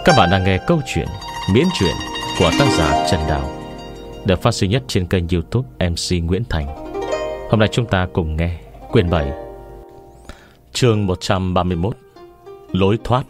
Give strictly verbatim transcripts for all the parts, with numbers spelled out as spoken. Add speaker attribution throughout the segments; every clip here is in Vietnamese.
Speaker 1: Các bạn đang nghe câu chuyện miễn truyện của tác giả Trần Đào, được phát sinh nhất trên kênh YouTube em xê Nguyễn Thành. Hôm nay chúng ta cùng nghe quyển bảy, chương một trăm ba mươi mốt, lối thoát.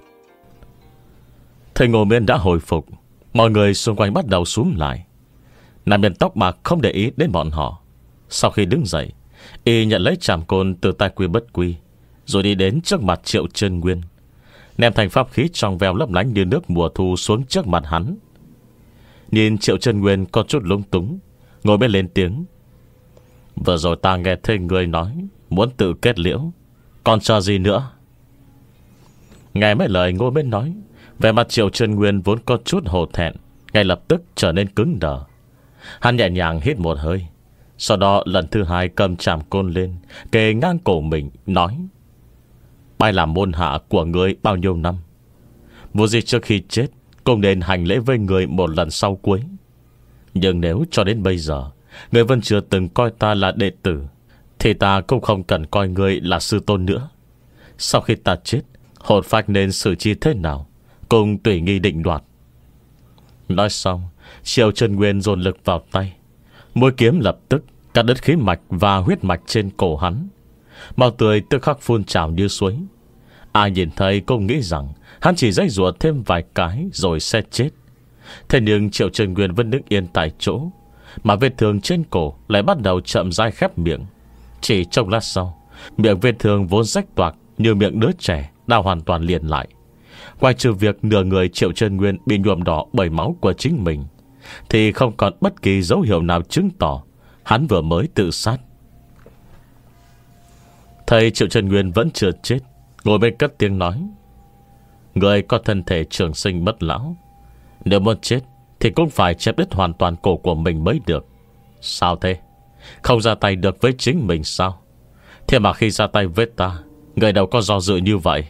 Speaker 1: Thầy Ngô Miễn đã hồi phục. Mọi người xung quanh bắt đầu xúm lại. Nam nhân tóc bạc không để ý đến bọn họ. Sau khi đứng dậy, y nhận lấy trảm côn từ tay Quy Bất Quy, rồi đi đến trước mặt Triệu Chân Nguyên, ném thành pháp khí trong veo lấp lánh như nước mùa thu xuống trước mặt hắn. Nhìn Triệu Chân Nguyên có chút lung túng, ngồi bên lên tiếng: "Vừa rồi ta nghe thấy người nói muốn tự kết liễu, còn chờ gì nữa?" Nghe mấy lời ngồi bên nói, vẻ mặt Triệu Chân Nguyên vốn có chút hổ thẹn ngay lập tức trở nên cứng đờ. Hắn nhẹ nhàng hít một hơi, sau đó lần thứ hai cầm trảm côn lên, kề ngang cổ mình, nói: "Bái làm môn hạ của ngươi bao nhiêu năm, vô gì trước khi chết cũng nên hành lễ với người một lần sau cuối. Nhưng nếu cho đến bây giờ người vẫn chưa từng coi ta là đệ tử, thì ta cũng không cần coi ngươi là sư tôn nữa. Sau khi ta chết, hồn phách nên xử trí thế nào cùng tùy nghi định đoạt." Nói xong, Triệu Chân Nguyên dồn lực vào tay, mũi kiếm lập tức cắt đứt khí mạch và huyết mạch trên cổ hắn. Máu tươi tức khắc phun trào như suối. Ai nhìn thấy cũng nghĩ rằng hắn chỉ dây dùa thêm vài cái rồi sẽ chết. Thế nhưng Triệu Chân Nguyên vẫn đứng yên tại chỗ, mà vết thương trên cổ lại bắt đầu chậm rãi khép miệng. Chỉ trong lát sau, miệng vết thương vốn rách toạc như miệng đứa trẻ đã hoàn toàn liền lại. Ngoài trừ việc nửa người Triệu Chân Nguyên bị nhuộm đỏ bởi máu của chính mình, thì không còn bất kỳ dấu hiệu nào chứng tỏ hắn vừa mới tự sát. Thầy Triệu Chân Nguyên vẫn chưa chết, ngồi bên cất tiếng nói: "Người có thân thể trường sinh bất lão, nếu muốn chết thì cũng phải chém đứt hoàn toàn cổ của mình mới được. Sao thế? Không ra tay được với chính mình sao? Thế mà khi ra tay với ta, người đâu có do dự như vậy."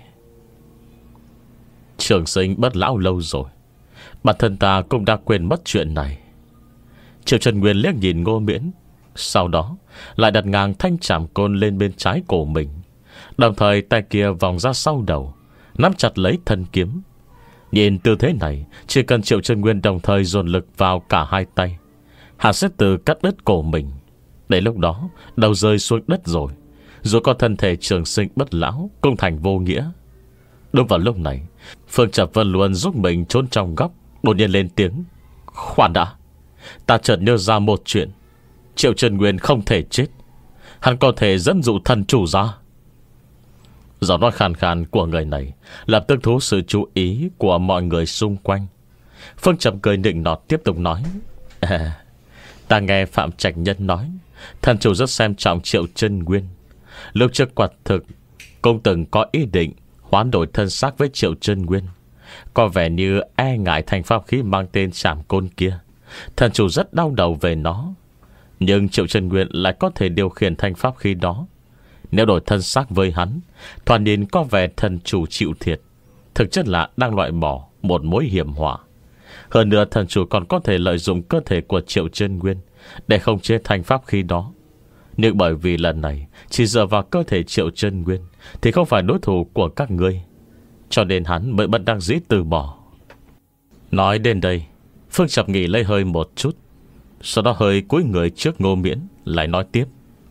Speaker 1: "Trường sinh bất lão lâu rồi, bản thân ta cũng đã quên mất chuyện này." Triệu Chân Nguyên liếc nhìn Ngô Miễn, sau đó lại đặt ngang thanh trảm côn lên bên trái cổ mình, đồng thời tay kia vòng ra sau đầu, nắm chặt lấy thân kiếm. Nhìn tư thế này, chỉ cần Triệu Chân Nguyên đồng thời dồn lực vào cả hai tay, hắn sẽ tự cắt đứt cổ mình. Đến lúc đó, đầu rơi xuống đất rồi, dù có thân thể trường sinh bất lão cũng thành vô nghĩa. Đúng vào lúc này, Phương Trập Vân luôn giúp mình trốn trong góc, đột nhiên lên tiếng: "Khoan đã, ta chợt nhớ ra một chuyện. Triệu Chân Nguyên không thể chết, hắn có thể dẫn dụ thần chủ ra." Giọng nói khàn khàn của người này lập tức thu hút sự chú ý của mọi người xung quanh. Phương Trầm cười nịnh nọt tiếp tục nói: à, "Ta nghe Phạm Trạch Nhân nói thần chủ rất xem trọng Triệu Chân Nguyên. Lúc trước quả thực cũng từng có ý định hoán đổi thân xác với Triệu Chân Nguyên. Có vẻ như e ngại thành pháp khí mang tên trảm côn kia, thần chủ rất đau đầu về nó. Nhưng Triệu Chân Nguyên lại có thể điều khiển thành pháp khí đó. Nếu đổi thân xác với hắn, thoạt nhìn có vẻ thần chủ chịu thiệt, thực chất là đang loại bỏ một mối hiểm họa. Hơn nữa thần chủ còn có thể lợi dụng cơ thể của Triệu Chân Nguyên để không chế thành pháp khí đó. Nhưng bởi vì lần này chỉ dựa vào cơ thể Triệu Chân Nguyên thì không phải đối thủ của các ngươi, cho nên hắn mới bất đắc dĩ từ bỏ." Nói đến đây, Phương Trập nghỉ lấy hơi một chút, sau đó hơi cúi người trước Ngô Miễn, lại nói tiếp: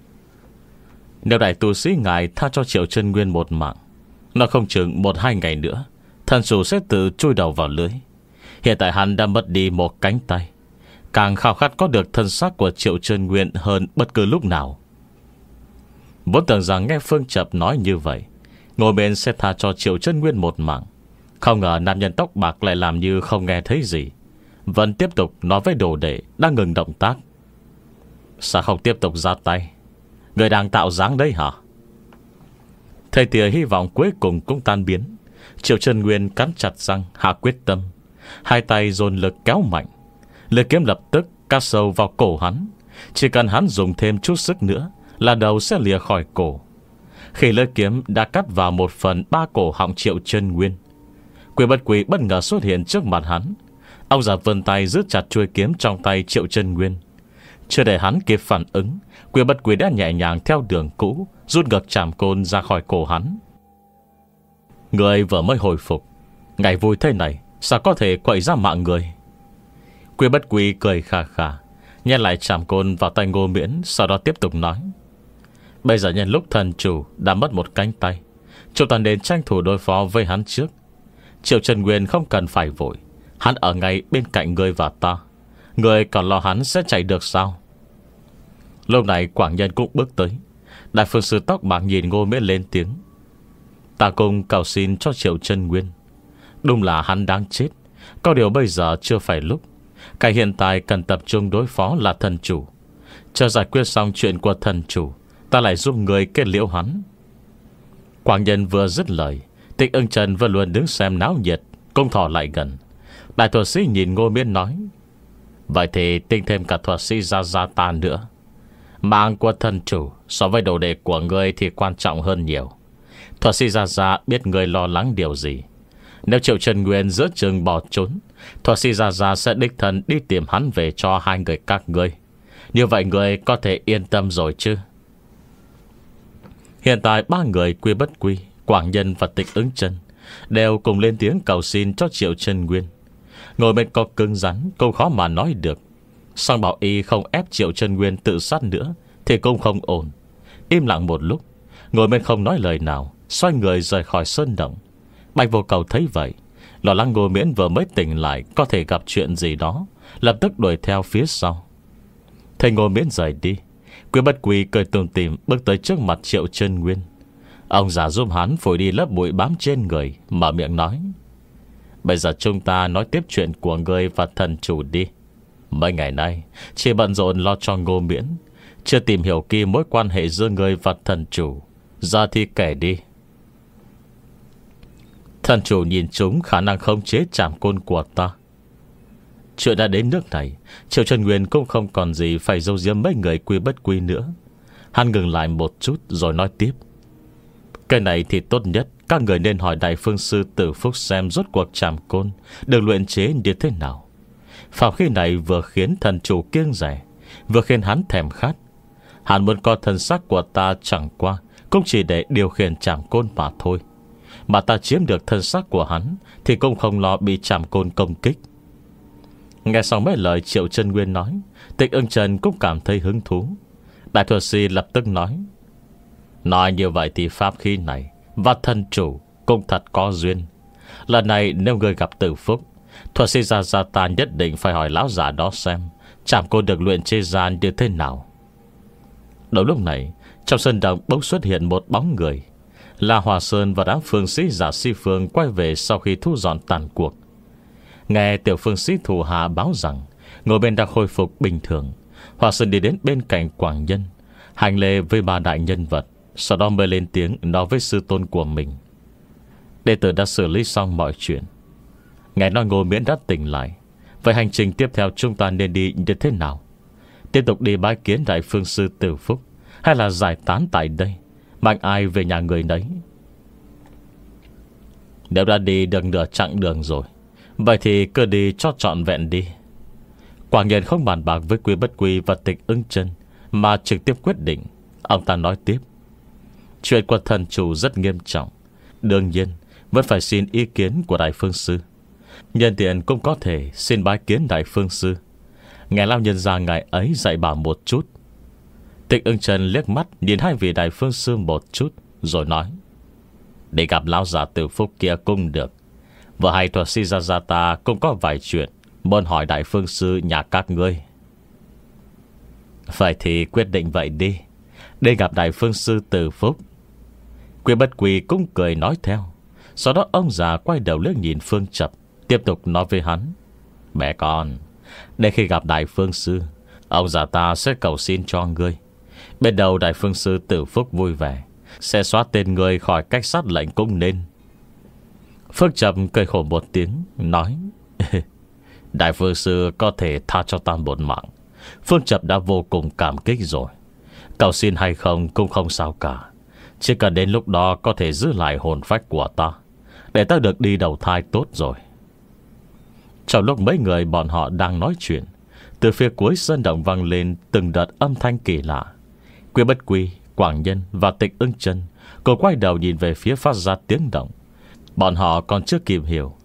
Speaker 1: "Nếu đại tu sĩ ngài tha cho Triệu Chân Nguyên một mạng, nó không chừng một hai ngày nữa thần chủ sẽ tự chui đầu vào lưới. Hiện tại hắn đã mất đi một cánh tay, càng khao khát có được thân xác của Triệu Chân Nguyên hơn bất cứ lúc nào." Vốn tưởng rằng nghe Phương Trập nói như vậy, Ngô Miễn sẽ tha cho Triệu Chân Nguyên một mạng, không ngờ nam nhân tóc bạc lại làm như không nghe thấy gì, vẫn tiếp tục nói với đồ đệ đang ngừng động tác: "Sao không tiếp tục ra tay? Người đang tạo dáng đấy hả?" Thầy tia hy vọng cuối cùng cũng tan biến. Triệu Chân Nguyên cắn chặt răng hạ quyết tâm, hai tay dồn lực kéo mạnh, lưỡi kiếm lập tức cắt sâu vào cổ hắn. Chỉ cần hắn dùng thêm chút sức nữa là đầu sẽ lìa khỏi cổ. Khi lưỡi kiếm đã cắt vào một phần ba cổ họng Triệu Chân Nguyên, Quy Bất Quy bất ngờ xuất hiện trước mặt hắn. Ông già vươn tay giữ chặt chuôi kiếm trong tay Triệu Chân Nguyên. Chưa để hắn kịp phản ứng, Quy Bất Quy đã nhẹ nhàng theo đường cũ rút ngược trảm côn ra khỏi cổ hắn. Người vừa mới hồi phục, Ngày vui thế này sao có thể quậy ra mạng người. Quy Bất Quy cười khà khà, nhét lại trảm côn vào tay Ngô Miễn. Sau đó tiếp tục nói: Bây giờ nhân lúc thần chủ đã mất một cánh tay, chúng ta nên tranh thủ đối phó với hắn trước. Triệu Trần Nguyên không cần phải vội, hắn ở ngay bên cạnh ngươi và ta. Ngươi còn lo hắn sẽ chạy được sao? Lúc này Quảng Nhân cũng bước tới. Đại phương sư tóc bạc nhìn Ngô Miễn lên tiếng: Ta cùng cầu xin cho Triệu Trần Nguyên. Đúng là hắn đáng chết, có điều bây giờ chưa phải lúc. Cái hiện tại cần tập trung đối phó là thần chủ. Chờ giải quyết xong chuyện của thần chủ, ta lại giúp người kết liễu hắn. Quảng Nhân vừa dứt lời, Tịch Ưng Trần vẫn luôn đứng xem náo nhiệt cũng thò lại gần. Đại thuật sĩ nhìn Ngô Miễn nói: Vậy thì tinh thêm cả thuật sĩ Gia Gia ta nữa. Mạng của thần chủ so với đồ đệ của ngươi thì quan trọng hơn nhiều. Thuật sĩ Gia Gia biết ngươi lo lắng điều gì. Nếu Triệu Trần Nguyên giữa chừng bỏ trốn, thuật sĩ Gia Gia sẽ đích thân đi tìm hắn về cho hai người các ngươi. Như vậy ngươi có thể yên tâm rồi chứ? Hiện tại ba người Quy Bất Quy, Quảng Nhân và Tịch Ứng Chân đều cùng lên tiếng cầu xin cho Triệu Trần Nguyên. Ngồi bên có cứng rắn cũng khó mà nói được. Song bảo y không ép Triệu Trần Nguyên tự sát nữa thì cũng không ổn. Im lặng một lúc, ngồi bên không nói lời nào, xoay người rời khỏi sơn động. Bạch Vô Cầu thấy vậy, lo lắng Ngô Miễn vừa mới tỉnh lại có thể gặp chuyện gì đó, lập tức đuổi theo phía sau. Thấy Ngô Miễn rời đi, Quy Bất Quy cười tủm tỉm bước tới trước mặt Triệu Trần Nguyên. Ông già giúp hắn phủi đi lớp bụi bám trên người, mở miệng nói: Bây giờ chúng ta nói tiếp chuyện của ngươi và thần chủ đi. Mấy ngày nay chỉ bận rộn lo cho Ngô Miễn, chưa tìm hiểu kỹ mối quan hệ giữa ngươi và thần chủ. Giờ thì kể đi. Thần chủ nhìn chúng khả năng khống chế trảm côn của ta. Chuyện đã đến nước này, Triệu Trần Nguyên cũng không còn gì phải giấu giếm mấy người Quy Bất Quy nữa. Hắn ngừng lại một chút rồi nói tiếp: Cái này thì tốt nhất các người nên hỏi Đại Phương Sư Tử Phúc xem rốt cuộc trảm côn được luyện chế như thế nào. Phạm khí này vừa khiến thần chủ kiêng rẻ, vừa khiến hắn thèm khát. Hắn muốn có thân xác của ta chẳng qua cũng chỉ để điều khiển trảm côn mà thôi. Mà ta chiếm được thân xác của hắn thì cũng không lo bị trảm côn công kích. Nghe xong mấy lời Triệu Trần Nguyên nói, Tịch Ưng Trần cũng cảm thấy hứng thú. Đại thuật sĩ lập tức nói: Nói như vậy thì pháp khí này và thần chủ cũng thật có duyên. Lần này nếu người gặp Tử Phúc, thuật sĩ Gia Gia ta nhất định phải hỏi lão già đó xem trảm côn được luyện chế ra như thế nào. Đầu lúc này, trong sân động bỗng xuất hiện một bóng người. La Hòa Sơn và đám phương sĩ giả si phương quay về sau khi thu dọn tàn cuộc. Nghe tiểu phương sĩ thủ hạ báo rằng ngồi bên đã khôi phục bình thường, Hòa Sơn đi đến bên cạnh Quảng Nhân, hành lễ với ba đại nhân vật, sau đó mới lên tiếng nói với sư tôn của mình: Đệ tử đã xử lý xong mọi chuyện. Nghe nói Ngô Miễn đã tỉnh lại, vậy hành trình tiếp theo chúng ta nên đi như thế nào? Tiếp tục đi bái kiến Đại Phương Sư Tử Phúc, hay là giải tán tại đây, mang ai về nhà người nấy? Nếu đã đi được nửa chặng đường rồi, vậy thì cứ đi cho trọn vẹn đi. Quảng Nhân không bàn bạc với Quy Bất Quy và Tịch Ưng Chân, mà trực tiếp quyết định. Ông ta nói tiếp: Chuyện của thần chủ rất nghiêm trọng, đương nhiên vẫn phải xin ý kiến của Đại Phương Sư. Nhân tiện cũng có thể xin bái kiến Đại Phương Sư, nghe lão nhân gia ngài ấy dạy bảo một chút. Tịch Ưng Trần liếc mắt nhìn hai vị Đại Phương Sư một chút, rồi nói: Để gặp lão già Tử Phúc kia cũng được. Vợ hai thuật sĩ Gia Gia ta cũng có vài chuyện muốn hỏi Đại Phương Sư nhà các ngươi. Vậy thì quyết định vậy đi, để gặp Đại Phương Sư Tử Phúc. Quy Bất Quy cũng cười nói theo. Sau đó ông già quay đầu liếc nhìn Phương Chập, tiếp tục nói với hắn: Mẹ con, để khi gặp Đại Phương Sư, ông già ta sẽ cầu xin cho ngươi. Bên đầu Đại Phương Sư Tử Phúc vui vẻ, sẽ xóa tên ngươi khỏi cách sát lệnh cũng nên. Phương Chập cười khổ một tiếng, nói: Đại Phương Sư có thể tha cho ta một mạng, Phương Chập đã vô cùng cảm kích rồi. Cầu xin hay không cũng không sao cả, chỉ cần đến lúc đó có thể giữ lại hồn phách của ta, để ta được đi đầu thai tốt rồi. Trong lúc mấy người bọn họ đang nói chuyện, từ phía cuối sơn động vang lên từng đợt âm thanh kỳ lạ. Quy Bất Quy, Quảng Nhân và Tịch Ưng Chân cùng quay đầu nhìn về phía phát ra tiếng động. Bọn họ còn chưa kịp hiểu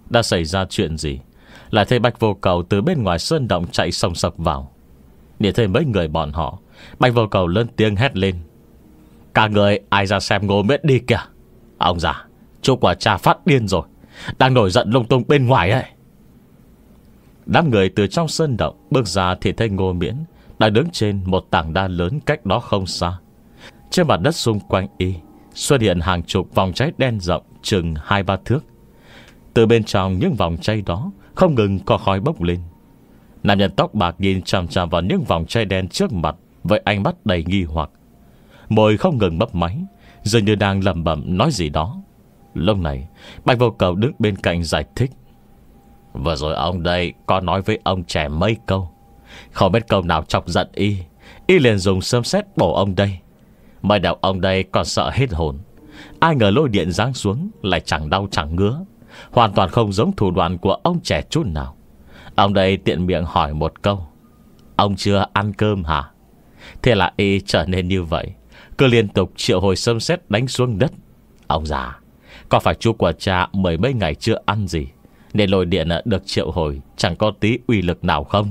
Speaker 1: đã xảy ra chuyện gì, lại thấy Bạch Vô Cầu từ bên ngoài sơn động chạy song sộc vào. Nhìn thấy mấy người bọn họ, Bạch Vô Cầu lớn tiếng hét lên: "Cả người ai ra xem Ngô Miễn đi kìa. Ông già, chú quả cha phát điên rồi, đang nổi giận lung tung bên ngoài ấy." Đám người từ trong sơn động bước ra thì thấy Ngô Miễn đang đứng trên một tảng đá lớn cách đó không xa. Trên mặt đất xung quanh y xuất hiện hàng chục vòng cháy đen rộng chừng hai ba thước. Từ bên trong những vòng cháy đó không ngừng có khói bốc lên. Nam nhân tóc bạc nhìn chằm chằm vào những vòng cháy đen trước mặt với ánh mắt đầy nghi hoặc, môi không ngừng mấp máy, dường như đang lẩm bẩm nói gì đó. Lúc này Bạch Vô Cầu đứng bên cạnh giải thích: "Vừa rồi ông đây có nói với ông trẻ mấy câu, không biết câu nào chọc giận y, y liền dùng sấm sét bổ ông đây. Mới đầu ông đây còn sợ hết hồn, ai ngờ lôi điện giáng xuống lại chẳng đau chẳng ngứa, hoàn toàn không giống thủ đoạn của ông trẻ chút nào. Ông đây tiện miệng hỏi một câu: ông chưa ăn cơm hả? Thế là y trở nên như vậy, cứ liên tục triệu hồi sấm sét đánh xuống đất. Ông già, có phải chú của cha mười mấy ngày chưa ăn gì nên lôi điện được triệu hồi chẳng có tí uy lực nào không?"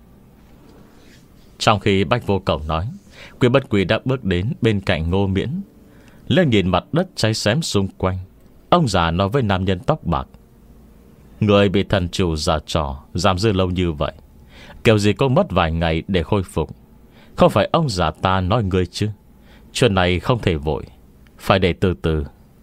Speaker 1: Trong khi Bạch Vô Cầu nói, Quy Bất Quy đã bước đến bên cạnh Ngô Miễn, lên nhìn mặt đất cháy xém xung quanh. Ông già nói với nam nhân tóc bạc: "Người bị thần chủ giở trò giam giữ lâu như vậy, kiểu gì cũng mất vài ngày để khôi phục. Không phải ông già ta nói người chứ, chuyện này không thể vội, phải để từ từ."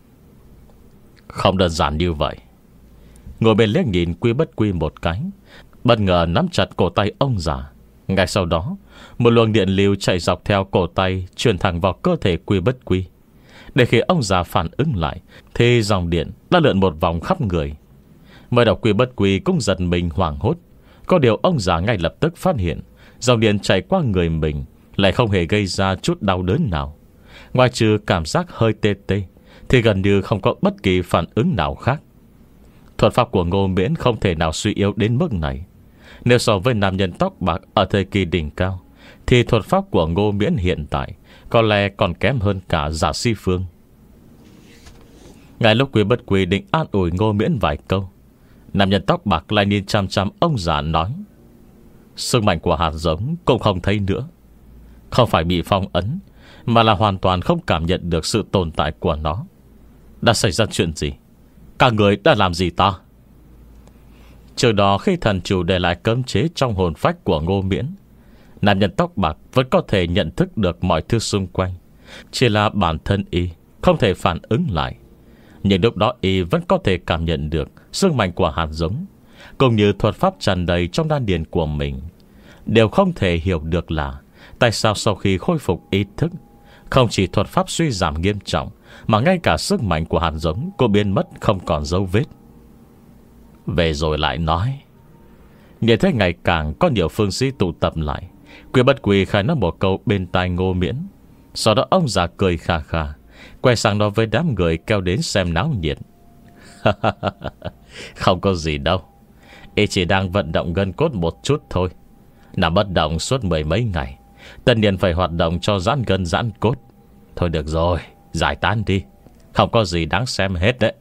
Speaker 1: "Không đơn giản như vậy." Ngồi bên liếc nhìn Quy Bất Quy một cái, bất ngờ nắm chặt cổ tay ông già. Ngay sau đó, một luồng điện lưu chạy dọc theo cổ tay, truyền thẳng vào cơ thể Quy Bất Quy. Để khi ông già phản ứng lại thì dòng điện đã lượn một vòng khắp người. Mới đầu Quy Bất Quy cũng giật mình hoảng hốt. Có điều ông già ngay lập tức phát hiện dòng điện chạy qua người mình lại không hề gây ra chút đau đớn nào. Ngoài trừ cảm giác hơi tê tê thì gần như không có bất kỳ phản ứng nào khác. Thuật pháp của Ngô Miễn không thể nào suy yếu đến mức này. Nếu so với nam nhân tóc bạc ở thời kỳ đỉnh cao thì thuật pháp của Ngô Miễn hiện tại có lẽ còn kém hơn cả Giả Si Phương. Ngay lúc Quy Bất Quy định an ủi Ngô Miễn vài câu, nam nhân tóc bạc lại nhìn chăm chăm ông già nói: "Sức mạnh của hạt giống cũng không thấy nữa. Không phải bị phong ấn, mà là hoàn toàn không cảm nhận được sự tồn tại của nó. Đã xảy ra chuyện gì? Các người đã làm gì ta?" Trước đó khi thần chủ để lại cấm chế trong hồn phách của Ngô Miễn, nam nhân tóc bạc vẫn có thể nhận thức được mọi thứ xung quanh, chỉ là bản thân y không thể phản ứng lại. Nhưng lúc đó y vẫn có thể cảm nhận được sức mạnh của hạt giống, cũng như thuật pháp tràn đầy trong đan điền của mình. Điều không thể hiểu được là tại sao sau khi khôi phục ý thức, không chỉ thuật pháp suy giảm nghiêm trọng, mà ngay cả sức mạnh của hạt giống cũng biến mất không còn dấu vết. Về rồi lại nói. Nhìn thấy ngày càng có nhiều phương sĩ tụ tập lại, Quy Bất Quy khai nói một câu bên tai Ngô Miễn. Sau đó ông già cười khà khà, quay sang nói với đám người kéo đến xem náo nhiệt: "Không có gì đâu, y chỉ đang vận động gân cốt một chút thôi. Nằm bất động suốt mười mấy ngày, tất nhiên phải hoạt động cho giãn gân giãn cốt. Thôi được rồi, giải tán đi, không có gì đáng xem hết đấy."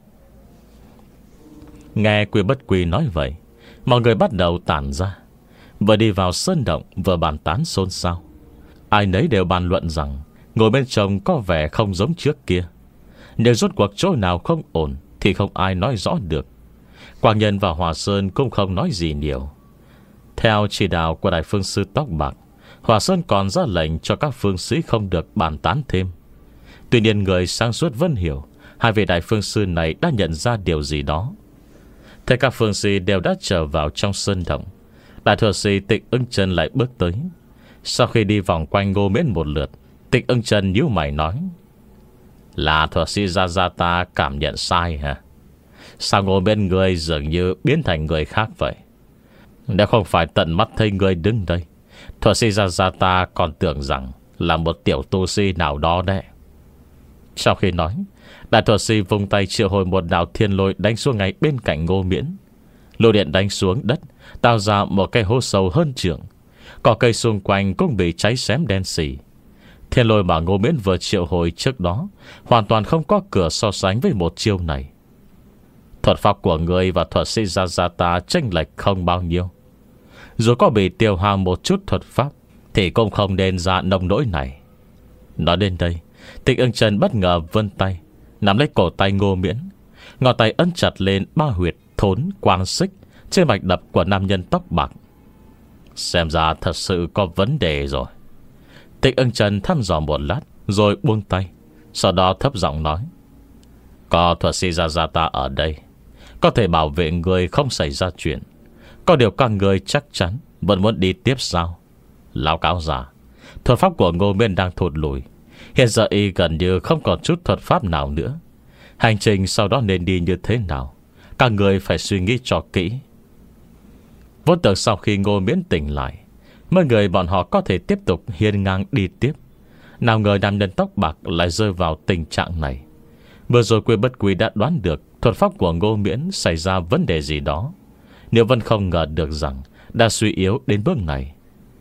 Speaker 1: Nghe Quy Bất Quy nói vậy, mọi người bắt đầu tản ra, vừa đi vào sơn động vừa bàn tán xôn xao. Ai nấy đều bàn luận rằng ngồi bên trong có vẻ không giống trước kia, nhưng rốt cuộc chỗ nào không ổn thì không ai nói rõ được. Quang Nhân và Hòa Sơn cũng không nói gì nhiều. Theo chỉ đạo của Đại Phương Sư Tóc Bạc, Hòa Sơn còn ra lệnh cho các phương sĩ không được bàn tán thêm. Tuy nhiên người sáng suốt vẫn hiểu hai vị Đại Phương Sư này đã nhận ra điều gì đó. Thế các phương sĩ đều đã trở vào trong sơn động. Đại thuật sĩ Tịch Ưng Chân lại bước tới. Sau khi đi vòng quanh Ngô Miễn một lượt, Tịch Ưng Chân nhíu mày nói: "Là thuật sĩ Gia Gia ta cảm nhận sai hả? Sao Ngô Miễn người dường như biến thành người khác vậy? Nếu không phải tận mắt thấy người đứng đây, thuật sĩ Gia Gia ta còn tưởng rằng là một tiểu tu sĩ nào đó đấy." Sau khi nói, đại thuật sĩ vung tay triệu hồi một đạo thiên lôi đánh xuống ngay bên cạnh Ngô Miễn. Lôi điện đánh xuống đất, tạo ra một cái hố sâu hơn trượng. Cỏ cây xung quanh cũng bị cháy xém đen xì. Thiên lôi mà Ngô Miễn vừa triệu hồi trước đó hoàn toàn không có cửa so sánh với một chiêu này. Thuật pháp của người và thuật sĩ Gia Gia ta chênh lệch không bao nhiêu. Dù có bị tiêu hao một chút thuật pháp thì cũng không nên ra nông nỗi này. Nói đến đây, Tịch Ưng Chân bất ngờ vươn tay nắm lấy cổ tay Ngô Miễn, ngón tay ấn chặt lên ba huyệt thốn quang xích trên mạch đập của nam nhân tóc bạc. Xem ra thật sự có vấn đề rồi. Tịch Ưng Chân thăm dò một lát rồi buông tay, sau đó thấp giọng nói: có thuật sĩ Gia Gia ta ở đây, có thể bảo vệ người không xảy ra chuyện. Có điều các người chắc chắn vẫn muốn đi tiếp sao? Lão cáo già, thuật pháp của Ngô Miễn đang thụt lùi. Hiện giờ y gần như không còn chút thuật pháp nào nữa. Hành trình sau đó nên đi như thế nào, các người phải suy nghĩ cho kỹ. Vốn tưởng sau khi Ngô Miễn tỉnh lại, mấy người bọn họ có thể tiếp tục hiên ngang đi tiếp. Nào ngờ nam nhân tóc bạc lại rơi vào tình trạng này. Vừa rồi Quy Bất Quy đã đoán được thuật pháp của Ngô Miễn xảy ra vấn đề gì đó. Nếu vẫn không ngờ được rằng đã suy yếu đến bước này.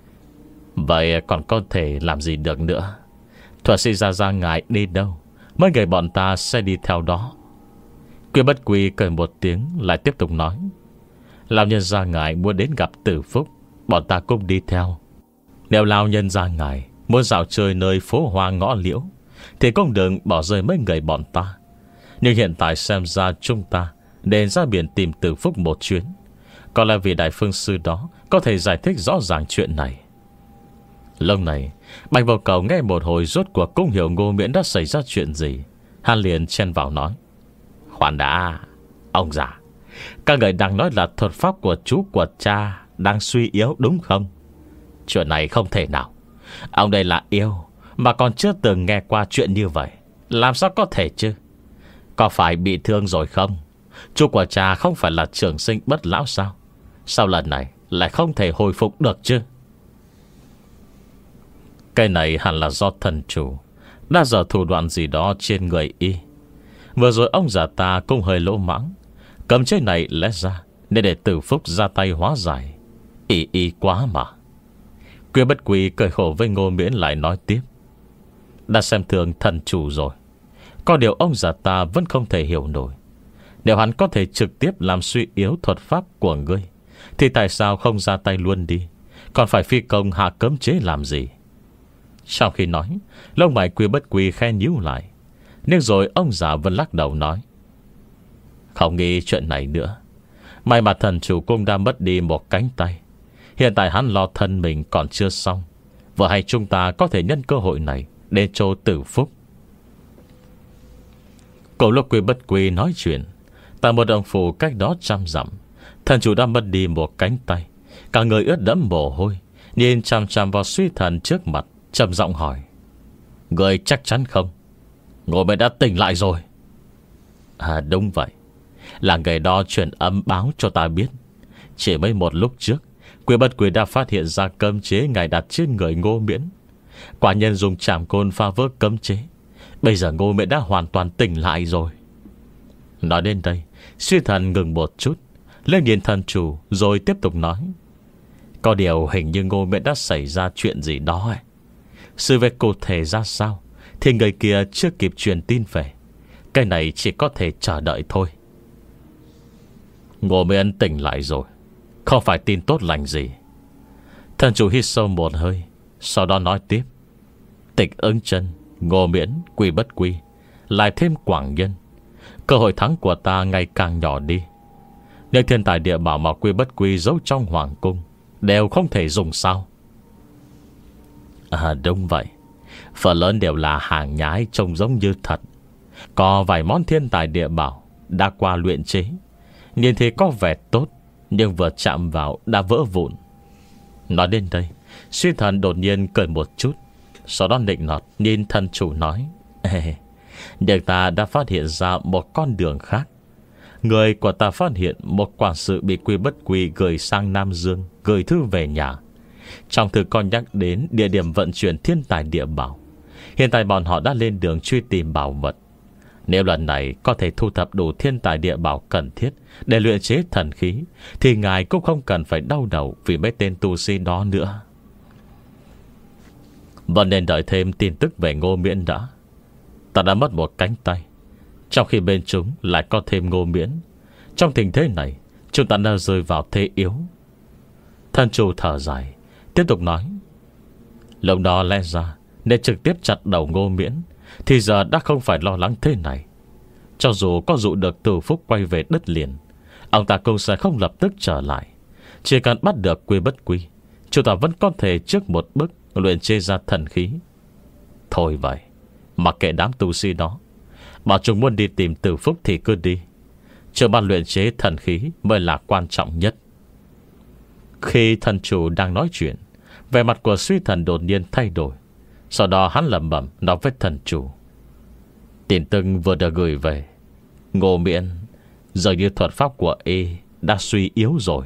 Speaker 1: Vậy còn có thể làm gì được nữa? Thuật sĩ Gia Gia ngài đi đâu, mấy người bọn ta sẽ đi theo đó. Quy Bất Quy cười một tiếng lại tiếp tục nói: lão nhân gia ngài muốn đến gặp Tử Phúc, bọn ta cũng đi theo. Nếu lão nhân gia ngài muốn dạo chơi nơi phố hoa ngõ liễu thì cũng đừng bỏ rơi mấy người bọn ta. Nhưng hiện tại xem ra chúng ta nên ra biển tìm Tử Phúc một chuyến. Có lẽ vì đại phương sư đó có thể giải thích rõ ràng chuyện này. Lúc này Bạch Vô Cầu nghe một hồi rốt cuộc cũng hiểu Ngô Miễn đã xảy ra chuyện gì. Hắn liền chen vào nói: khoan đã, ông già, các người đang nói là thuật pháp của chú của cha đang suy yếu đúng không? Chuyện này không thể nào. Ông đây là yêu mà còn chưa từng nghe qua chuyện như vậy, làm sao có thể chứ? Có phải bị thương rồi không? Chú của cha không phải là trường sinh bất lão sao? Sao lần này lại không thể hồi phục được chứ? Cái này hẳn là do thần chủ đã dở thủ đoạn gì đó trên người y. Vừa rồi ông già ta cũng hơi lỗ mãng, cấm chế này lẽ ra nên để Tử Phúc ra tay hóa giải. Y y quá mà. Quy Bất Quy cười khổ với Ngô Miễn lại nói tiếp: đã xem thường thần chủ rồi. Có điều ông già ta vẫn không thể hiểu nổi. Nếu hắn có thể trực tiếp làm suy yếu thuật pháp của ngươi thì tại sao không ra tay luôn đi, còn phải phi công hạ cấm chế làm gì? Sau khi nói, lông mày Quy Bất Quy khe nhíu lại. Nhưng rồi ông già vẫn lắc đầu nói: không nghĩ chuyện này nữa. May mà thần chủ cũng đã mất đi một cánh tay. Hiện tại hắn lo thân mình còn chưa xong. Vừa hay chúng ta có thể nhân cơ hội này để cho Tử Phúc. Cùng lúc Quy Bất Quy nói chuyện, tại một đồng phủ cách đó trăm dặm, thần chủ đã mất đi một cánh tay. Cả người ướt đẫm mồ hôi, nhìn chằm chằm vào suy thần trước mặt, trầm giọng hỏi: người chắc chắn không? Ngô Miễn đã tỉnh lại rồi. À đúng vậy, là người đó truyền âm báo cho ta biết. Chỉ mấy một lúc trước, Quy Bất Quy đã phát hiện ra cấm chế ngài đặt trên người Ngô Miễn. Quả nhân dùng trảm côn phá vỡ cấm chế. Bây giờ Ngô Miễn đã hoàn toàn tỉnh lại rồi. Nói đến đây, suy thần ngừng một chút, lên nhìn thần chủ rồi tiếp tục nói: có điều hình như Ngô Miễn đã xảy ra chuyện gì đó ấy. Sự việc cụ thể ra sao thì người kia chưa kịp truyền tin về. Cái này chỉ có thể chờ đợi thôi. Ngô Miễn tỉnh lại rồi, không phải tin tốt lành gì. Thần chủ hít sâu một hơi, sau đó nói tiếp: Tịch Ưng Chân, Ngô Miễn, Quy Bất Quy, lại thêm Quảng Nhân, cơ hội thắng của ta ngày càng nhỏ đi. Những thiên tài địa bảo mà Quy Bất Quy giấu trong hoàng cung đều không thể dùng sao? À đúng vậy, phần lớn đều là hàng nhái trông giống như thật. Có vài món thiên tài địa bảo đã qua luyện chế, nhìn thì có vẻ tốt, nhưng vừa chạm vào đã vỡ vụn. Nói đến đây, suy thần đột nhiên cười một chút, sau đó nịnh nọt nhìn thần chủ nói: Ê, nhưng ta đã phát hiện ra một con đường khác. Người của ta phát hiện một quản sự bị Quy Bất Quy gửi sang Nam Dương, gửi thư về nhà. Trong thư con nhắc đến địa điểm vận chuyển thiên tài địa bảo. Hiện tại bọn họ đã lên đường truy tìm bảo vật. Nếu lần này có thể thu thập đủ thiên tài địa bảo cần thiết để luyện chế thần khí, thì ngài cũng không cần phải đau đầu vì mấy tên tu sĩ đó nữa. Vẫn nên đợi thêm tin tức về Ngô Miễn đã. Ta đã mất một cánh tay, trong khi bên chúng lại có thêm Ngô Miễn. Trong tình thế này, chúng ta đã rơi vào thế yếu. Thần chủ thở dài, tiếp tục nói: Lúc đó lẽ ra nên trực tiếp chặt đầu Ngô Miễn, thì giờ đã không phải lo lắng thế này. Cho dù có dụ được Từ Phúc quay về đất liền, ông ta cũng sẽ không lập tức trở lại. Chỉ cần bắt được Quy Bất Quy, chúng ta vẫn có thể trước một bước luyện chế ra thần khí. Thôi vậy, mặc kệ đám tu sĩ đó, bảo chúng muốn đi tìm Từ Phúc thì cứ đi. Chờ ban luyện chế thần khí mới là quan trọng nhất. Khi thần chủ đang nói chuyện, vẻ mặt của Suy Thần đột nhiên thay đổi. Sau đó hắn lẩm bẩm nói với thần chủ: Tin tức vừa được gửi về, Ngô Miễn giờ như thuật pháp của y đã suy yếu rồi.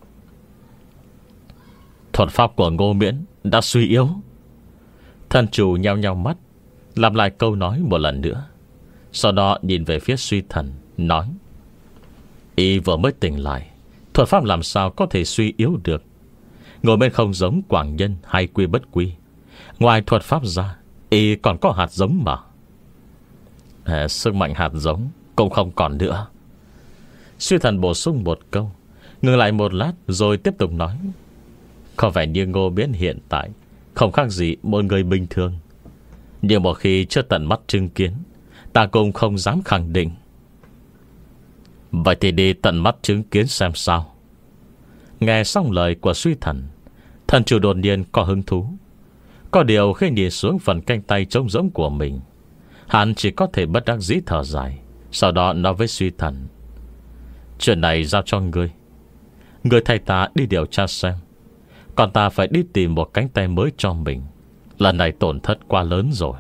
Speaker 1: Thuật pháp của Ngô Miễn đã suy yếu? Thần chủ nheo nheo mắt, làm lại câu nói một lần nữa. Sau đó nhìn về phía Suy Thần, nói: Y vừa mới tỉnh lại, thuật pháp làm sao có thể suy yếu được. Ngồi bên không giống Quảng Nhân hay Quy Bất Quy, ngoài thuật pháp ra, y còn có hạt giống mà. à, Sức mạnh hạt giống cũng không còn nữa. Suy Thần bổ sung một câu, ngừng lại một lát rồi tiếp tục nói: Có vẻ như Ngô Miễn hiện tại không khác gì một người bình thường, nhưng một khi chưa tận mắt chứng kiến, ta cũng không dám khẳng định. Vậy thì đi tận mắt chứng kiến xem sao. Nghe xong lời của Suy Thần, thần chủ đột nhiên có hứng thú. Có điều khi nhìn xuống phần cánh tay trống rỗng của mình, hắn chỉ có thể bất đắc dĩ thở dài. Sau đó nói với Suy Thần: Chuyện này giao cho ngươi. Ngươi thay ta đi điều tra xem, còn ta phải đi tìm một cánh tay mới cho mình. Lần này tổn thất quá lớn rồi.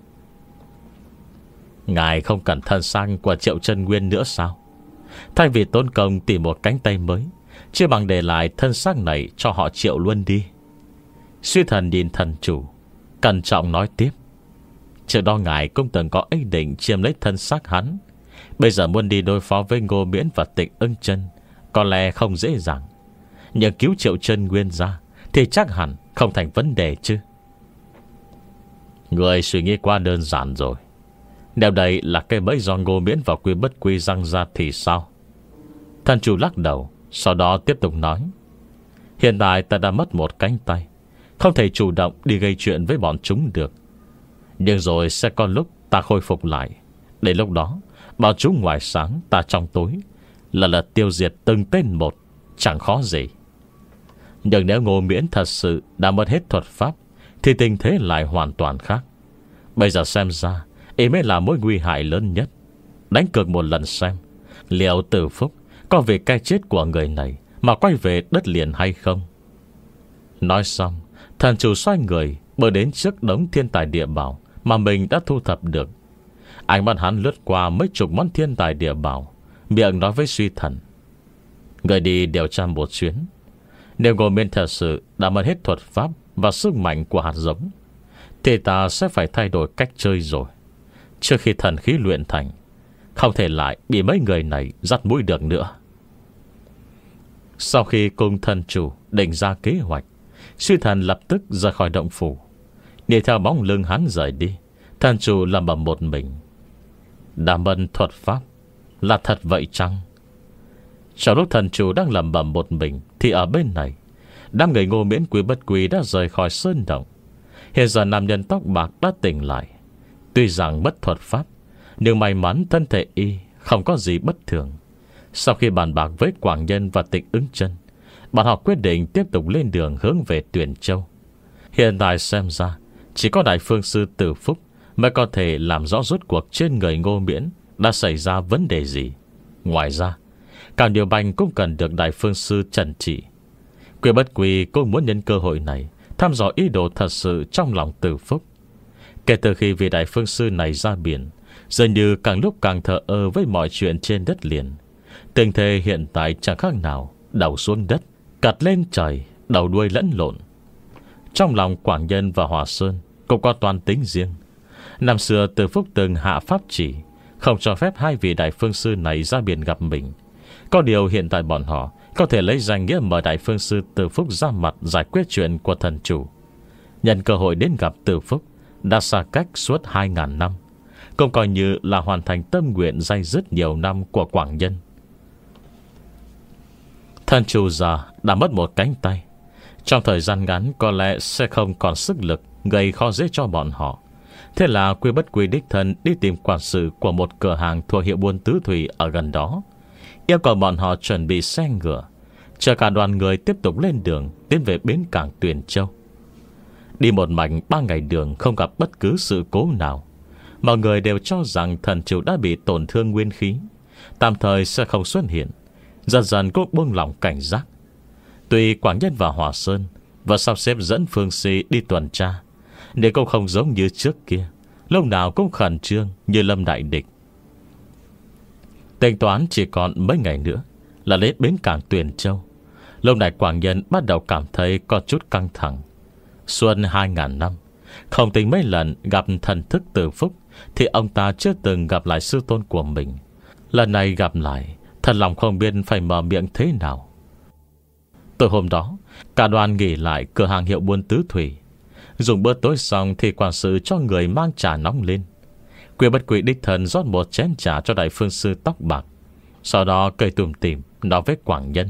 Speaker 1: Ngài không cần thân sang của Triệu Chân Nguyên nữa sao? Thay vì tốn công tìm một cánh tay mới, chưa bằng để lại thân xác này cho họ Triệu luôn đi. Suy Thần nhìn thần chủ, cẩn trọng nói tiếp: Trước đó ngài cũng từng có ý định chiếm lấy thân xác hắn. Bây giờ muốn đi đối phó với Ngô Miễn và Tịch Ưng Chân có lẽ không dễ dàng, nhưng cứu Triệu Chân Nguyên ra thì chắc hẳn không thành vấn đề chứ. Người suy nghĩ quá đơn giản rồi. Nếu đây là cái bẫy do Ngô Miễn và Quy Bất Quy răng ra thì sao? Thần chủ lắc đầu, sau đó tiếp tục nói: Hiện tại ta đã mất một cánh tay, không thể chủ động đi gây chuyện với bọn chúng được. Nhưng rồi sẽ có lúc ta khôi phục lại. Đến lúc đó, bọn chúng ngoài sáng ta trong tối, là là tiêu diệt từng tên một, chẳng khó gì. Nhưng nếu Ngô Miễn thật sự đã mất hết thuật pháp, thì tình thế lại hoàn toàn khác. Bây giờ xem ra ý mới là mối nguy hại lớn nhất. Đánh cược một lần xem, liệu Từ Phúc có vì cái chết của người này mà quay về đất liền hay không. Nói xong, thần chủ xoay người bước đến trước đống thiên tài địa bảo mà mình đã thu thập được. Ánh mắt hắn lướt qua mấy chục món thiên tài địa bảo, miệng nói với Suy Thần: Người đi điều tra một chuyến. Nếu Ngô Miễn thật sự đã mất hết thuật pháp và sức mạnh của hạt giống, thì ta sẽ phải thay đổi cách chơi rồi. Trước khi thần khí luyện thành, không thể lại bị mấy người này dắt mũi được nữa. Sau khi cùng thần chủ định ra kế hoạch, Suy Thần lập tức rời khỏi động phủ. Đi theo bóng lưng hắn rời đi, thần chủ lẩm bẩm một mình: Đàm ân thuật pháp là thật vậy chăng? Trong lúc thần chủ đang lẩm bẩm một mình, thì ở bên này, đám người Ngô Miễn Quy Bất Quy đã rời khỏi sơn động. Hiện giờ nam nhân tóc bạc đã tỉnh lại. Tuy rằng mất thuật pháp, nhưng may mắn thân thể y không có gì bất thường. Sau khi bàn bạc với Quảng Nhân và Tịch Ứng Chân, bọn họ quyết định tiếp tục lên đường hướng về Tuyền Châu. Hiện tại xem ra, chỉ có Đại Phương Sư Từ Phúc mới có thể làm rõ rốt cuộc trên người Ngô Miễn đã xảy ra vấn đề gì. Ngoài ra, Càng Điều Bành cũng cần được Đại Phương Sư trần trị. Quy Bất Quy cũng muốn nhân cơ hội này thăm dò ý đồ thật sự trong lòng Từ Phúc. Kể từ khi vị Đại Phương Sư này ra biển, dường như càng lúc càng thờ ơ với mọi chuyện trên đất liền. Tình thế hiện tại chẳng khác nào đầu xuống đất, cặt lên trời, đầu đuôi lẫn lộn. Trong lòng Quảng Nhân và Hòa Sơn cũng có toan tính riêng. Năm xưa Từ Phúc từng hạ pháp chỉ không cho phép hai vị Đại Phương Sư này ra biển gặp mình. Có điều hiện tại bọn họ có thể lấy danh nghĩa mời Đại Phương Sư Từ Phúc ra mặt giải quyết chuyện của thần chủ. Nhân cơ hội đến gặp Từ Phúc đã xa cách suốt hai ngàn năm, cũng coi như là hoàn thành tâm nguyện day dứt nhiều năm của Quảng Nhân. Thần chủ già đã mất một cánh tay, trong thời gian ngắn có lẽ sẽ không còn sức lực, gây khó dễ cho bọn họ. Thế là Quy Bất Quy đích thân đi tìm quản sự của một cửa hàng thuộc hiệu buôn tứ thủy ở gần đó, yêu cầu bọn họ chuẩn bị xe ngựa, chờ cả đoàn người tiếp tục lên đường tiến về bến cảng Tuyền Châu. Đi một mạch ba ngày đường không gặp bất cứ sự cố nào. Mọi người đều cho rằng thần chủ đã bị tổn thương nguyên khí, tạm thời sẽ không xuất hiện. Dần dần cũng buông lỏng cảnh giác. Tuy Quảng Nhân và Hòa Sơn và sắp xếp dẫn Phương Si đi tuần tra, để cũng không giống như trước kia, lúc nào cũng khẩn trương như lâm đại địch. Tính toán chỉ còn mấy ngày nữa là đến bến cảng Tuyền Châu. Lúc này Quảng Nhân bắt đầu cảm thấy có chút căng thẳng. Xuân hai ngàn năm, không tính mấy lần gặp thần thức Từ Phúc, thì ông ta chưa từng gặp lại sư tôn của mình. Lần này gặp lại, thật lòng không biết phải mở miệng thế nào. Từ hôm đó, cả đoàn nghỉ lại cửa hàng hiệu buôn tứ thủy. Dùng bữa tối xong thì quản sự cho người mang trà nóng lên. Quy Bất Quy đích thân rót một chén trà cho đại phương sư tóc bạc, sau đó cười tủm tỉm nói với Quảng Nhân: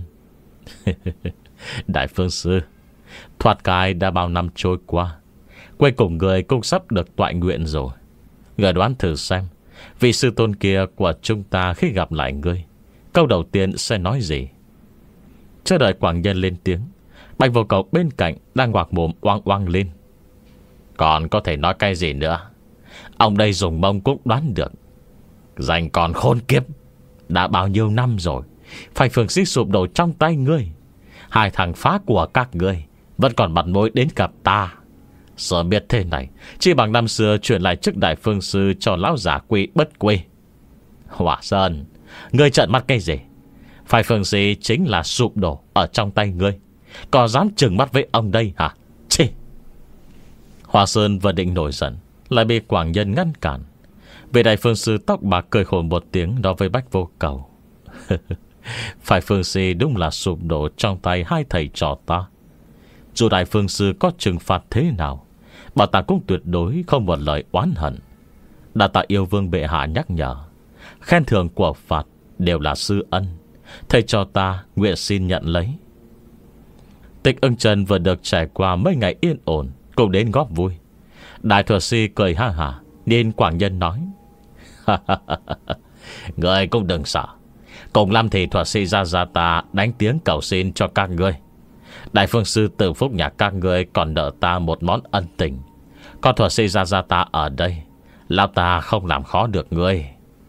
Speaker 1: Đại phương sư, thoạt cái đã bao năm trôi qua, cuối cùng người cũng sắp được toại nguyện rồi. Người đoán thử xem, vị sư tôn kia của chúng ta khi gặp lại ngươi, câu đầu tiên sẽ nói gì? Chưa đợi Quảng Nhân lên tiếng, Bạch Vô Cầu bên cạnh đang ngoạc mồm oang oang lên: Còn có thể nói cái gì nữa? Ông đây dùng mông cũng đoán được. Dành còn khôn kiếp, đã bao nhiêu năm rồi, phải Phương Si sụp đổ trong tay ngươi, hai thằng phá của các ngươi vẫn còn mặt mũi đến gặp ta. Sợ biết thế này, chỉ bằng năm xưa chuyển lại chức đại phương sư cho lão giả Quy Bất Quy. Hỏa Sơn, ngươi trợn mắt cái gì? Phải Phương Si chính là sụp đổ ở trong tay ngươi, còn dám trừng mắt với ông đây hả? Chê! Hỏa Sơn vừa định nổi giận, lại bị Quảng Nhân ngăn cản. Vị đại phương sư tóc bạc cười khổ một tiếng nói với Bách Vô Cầu: Phải Phương Si đúng là sụp đổ trong tay hai thầy trò ta. Dù đại phương sư có trừng phạt thế nào, bà ta cũng tuyệt đối không một lời oán hận. Đã tạ yêu vương bệ hạ nhắc nhở, khen thưởng của phạt đều là sư ân, thầy cho ta nguyện xin nhận lấy. Tịch Ưng Trần vừa được trải qua mấy ngày yên ổn, cũng đến góp vui. Đại thuật sĩ cười ha hả, nên Quảng Nhân nói: Người cũng đừng sợ, cùng lắm thì thuật sĩ ra ra ta đánh tiếng cầu xin cho các ngươi. Đại phương sư Từ Phúc nhà các ngươi còn nợ ta một món ân tình, còn thuật sĩ ra ra ta ở đây, lão ta không làm khó được ngươi.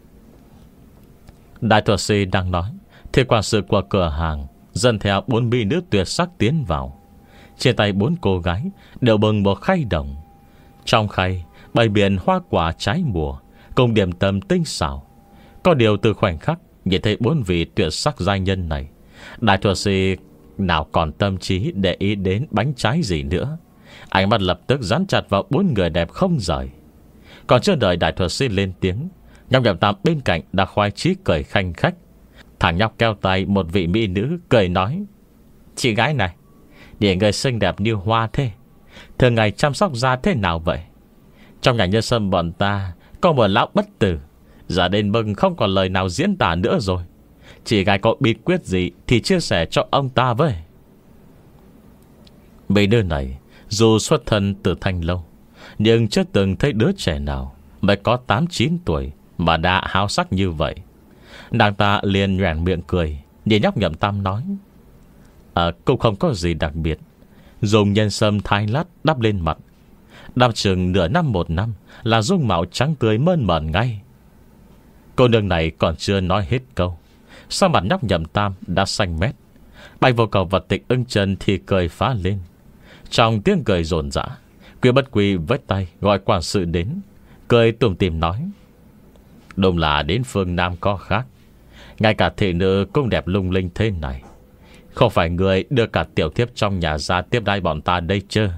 Speaker 1: Đại thuật sĩ đang nói thì quản sự của cửa hàng dần theo bốn mỹ nữ tuyệt sắc tiến vào. Trên tay bốn cô gái đều bưng một khay đồng, trong khay bày biện hoa quả trái mùa cùng điểm tâm tinh xảo. Có điều từ khoảnh khắc nhìn thấy bốn vị tuyệt sắc giai nhân này, đại thuật sĩ nào còn tâm trí để ý đến bánh trái gì nữa. Ánh mắt lập tức dán chặt vào bốn người đẹp không rời. Còn chưa đợi đại thuật sĩ lên tiếng, nhóc nhậm tam bên cạnh đã khoái chí cười khanh khách. Thằng nhóc keo tay một vị mỹ nữ cười nói: Chị gái này, để người xinh đẹp như hoa thế, thường ngày chăm sóc da thế nào vậy? Trong nhà nhân sâm bọn ta có một lão bất tử, giờ đến mừng không còn lời nào diễn tả nữa rồi. Chị gái có bí quyết gì thì chia sẻ cho ông ta với. Mỹ nữ này dù xuất thân từ Thanh Lâu, nhưng chưa từng thấy đứa trẻ nào mới có tám chín tuổi mà đã háo sắc như vậy. Nàng ta liền nhoẻn miệng cười, nhìn nhóc Nhậm Tam nói: À, cũng không có gì đặc biệt, dùng nhân sâm thái lát đắp lên mặt, đắp chừng nửa năm một năm là dung mạo trắng tươi mơn mởn ngay. Cô nương này còn chưa nói hết câu, sau mặt nhóc Nhậm Tam đã xanh mét. Bạch Vô Cầu và Tịch Ưng Trần thì cười phá lên. Trong tiếng cười rộn rã, Quy Bất Quy vết tay gọi quản sự đến, cười tủm tỉm nói: Đúng là đến phương Nam có khác, ngay cả thị nữ cũng đẹp lung linh thế này. Không phải người đưa cả tiểu thiếp trong nhà ra tiếp đãi bọn ta đây chứ?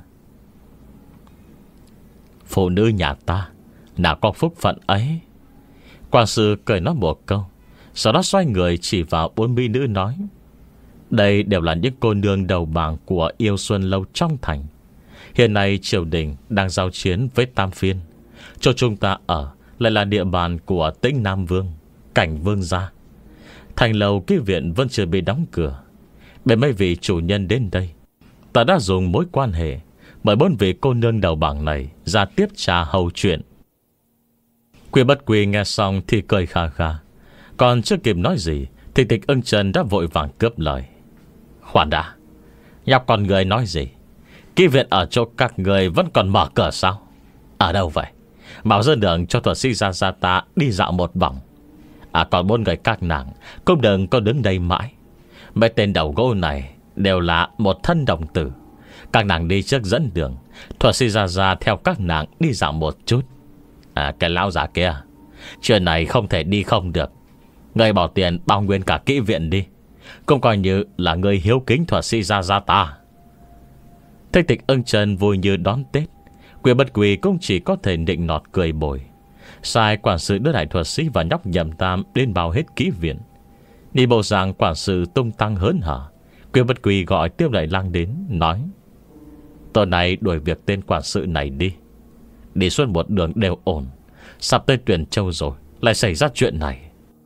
Speaker 1: Phụ nữ nhà ta nào có phúc phận ấy. Quản sự cười nói một câu, sau đó xoay người chỉ vào bốn mỹ nữ nói: Đây đều là những cô nương đầu bảng của Yêu Xuân Lâu trong thành. Hiện nay triều đình đang giao chiến với Tam Phiên, cho chúng ta ở lại là địa bàn của Tĩnh Nam Vương, Cảnh Vương gia. Thành lầu ký viện vẫn chưa bị đóng cửa. Bên mấy vị chủ nhân đến đây, ta đã dùng mối quan hệ mời bốn vị cô nương đầu bảng này ra tiếp trà hầu chuyện. Quy Bất Quy nghe xong thì cười kha kha. Còn chưa kịp nói gì thì Tịch Ưng Trần đã vội vàng cướp lời. Khoan đã, nhóc con người nói gì? Kỹ viện ở chỗ các người vẫn còn mở cửa sao? Ở đâu vậy? Bảo dân đường cho thuật sĩ Gia Gia ta đi dạo một vòng. À còn bốn người các nàng cũng đừng có đứng đây mãi. Mấy tên đầu gỗ này đều là một thân đồng tử. Các nàng đi trước dẫn đường, thuật sĩ Gia Gia theo các nàng đi dạo một chút. À cái lão già kia, chuyện này không thể đi không được. Người bỏ tiền bao nguyên cả kỹ viện đi, cũng coi như là người hiếu kính thuật sĩ Gia Gia ta. Thế Tịch Ưng Trần vui như đón Tết. Quy Bất Quy cũng chỉ có thể nịnh nọt cười bồi. Sai quản sự đưa đại thuật sĩ và nhóc Nhậm Tam đến bao hết kỹ viện. Đi bộ dạng quản sự tung tăng hớn hở. Quy Bất Quy gọi Tiêu Đại Lang đến, nói: Tuần này đuổi việc tên quản sự này đi. Đi suốt một đường đều ổn, sắp tới Tuyền Châu rồi lại xảy ra chuyện này.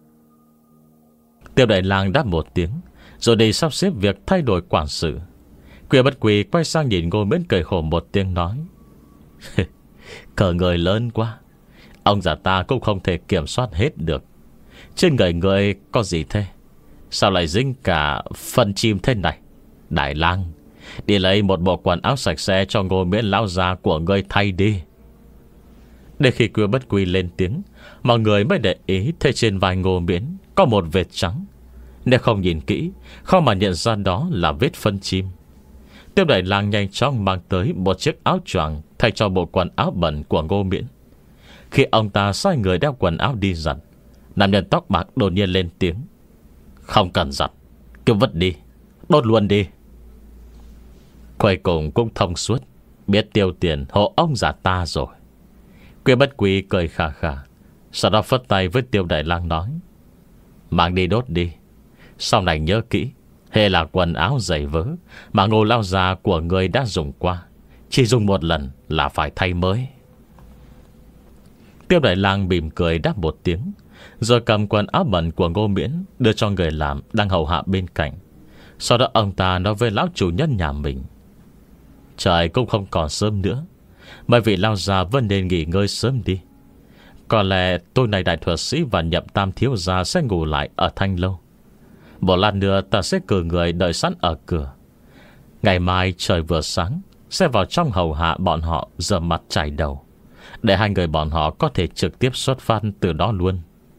Speaker 1: Tiêu Đại Lang đáp một tiếng, rồi đi sắp xếp việc thay đổi quản sự. Quy Bất Quy quay sang nhìn Ngô Miễn cười khổ một tiếng, nói: Cờ người lớn quá, ông già ta cũng không thể kiểm soát hết được. Trên người người có gì thế? Sao lại dính cả phân chim thế này? Đại Lang, đi lấy một bộ quần áo sạch sẽ cho Ngô Miễn lão già của ngươi thay đi. Để khi Quy Bất Quy lên tiếng, mọi người mới để ý thấy trên vai Ngô Miễn có một vệt trắng. Nếu không nhìn kỹ, khó mà nhận ra đó là vết phân chim. Tiêu Đại Lang nhanh chóng mang tới một chiếc áo choàng thay cho bộ quần áo bẩn của Ngô Miễn. Khi ông ta sai người đeo quần áo đi giặt, nam nhân tóc bạc đột nhiên lên tiếng: Không cần giặt, cứ vứt đi, đốt luôn đi. Cuối cùng cũng thông suốt, biết tiêu tiền hộ ông già ta rồi. Quy Bất Quy cười khà khà, sau đó phất tay với Tiêu Đại Lang nói: Mang đi đốt đi. Sau này nhớ kỹ, hễ là quần áo giày vớ mà Ngô lão già của người đã dùng qua, chỉ dùng một lần là phải thay mới. Tiêu Đại Lang mỉm cười đáp một tiếng, rồi cầm quần áo bẩn của Ngô Miễn đưa cho người làm đang hầu hạ bên cạnh. Sau đó ông ta nói với lão chủ nhân nhà mình: Trời cũng không còn sớm nữa, mấy vị lão già vẫn nên nghỉ ngơi sớm đi. Có lẽ tôi này đại thuật sĩ và Nhậm Tam thiếu gia sẽ ngủ lại ở Thanh Lâu. Một lát nữa ta sẽ cử người đợi sẵn ở cửa. Ngày mai trời vừa sáng sẽ vào trong hầu hạ bọn họ rửa mặt chải đầu, để hai người bọn họ có thể trực tiếp xuất phát từ đó luôn.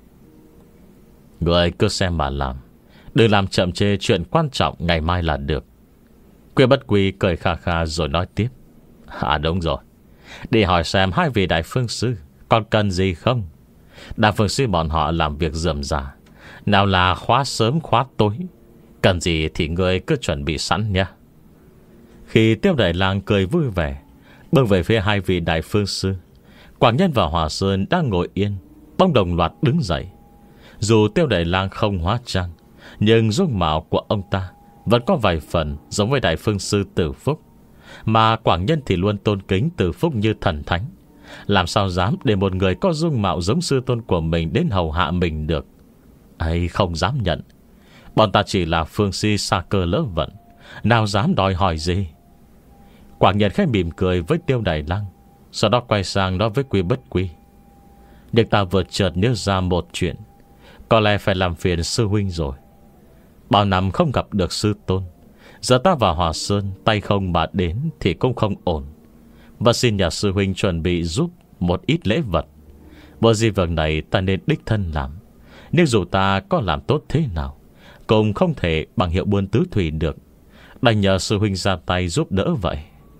Speaker 1: Người cứ xem mà làm, đừng làm chậm chê chuyện quan trọng ngày mai là được. Quy Bất Quy cười kha kha rồi nói tiếp: À đúng rồi, đi hỏi xem hai vị đại phương sư còn cần gì không. Đại phương sư bọn họ làm việc rườm rà, nào là khóa sớm khóa tối. Cần gì thì người cứ chuẩn bị sẵn nhé. Khi Tiêu Đại Lang cười vui vẻ bước về phía hai vị đại phương sư, Quảng Nhân và Hòa Sơn đang ngồi yên bỗng đồng loạt đứng dậy. Dù Tiêu Đại Lang không hóa trang, nhưng dung mạo của ông ta vẫn có vài phần giống với đại phương sư Tử Phúc. Mà Quảng Nhân thì luôn tôn kính Tử Phúc như thần thánh, làm sao dám để một người có dung mạo giống sư tôn của mình đến hầu hạ mình được. Ấy không dám nhận. Bọn ta chỉ là phương si xa cơ lỡ vận, nào dám đòi hỏi gì. Quảng Nhân khẽ mỉm cười với Tiêu Đại Lang, sau đó quay sang nói với Quy Bất Quy: Nhưng ta vừa chợt nhớ ra một chuyện, có lẽ phải làm phiền sư huynh rồi. Bao năm không gặp được sư tôn, giờ ta vào Hòa Sơn tay không mà đến thì cũng không ổn. Và xin nhà sư huynh chuẩn bị giúp một ít lễ vật. Bởi vì việc này ta nên đích thân làm, nhưng dù ta có làm tốt thế nào cũng không thể bằng hiệu buôn tứ thủy được. Đành nhờ sư huynh ra tay giúp đỡ vậy.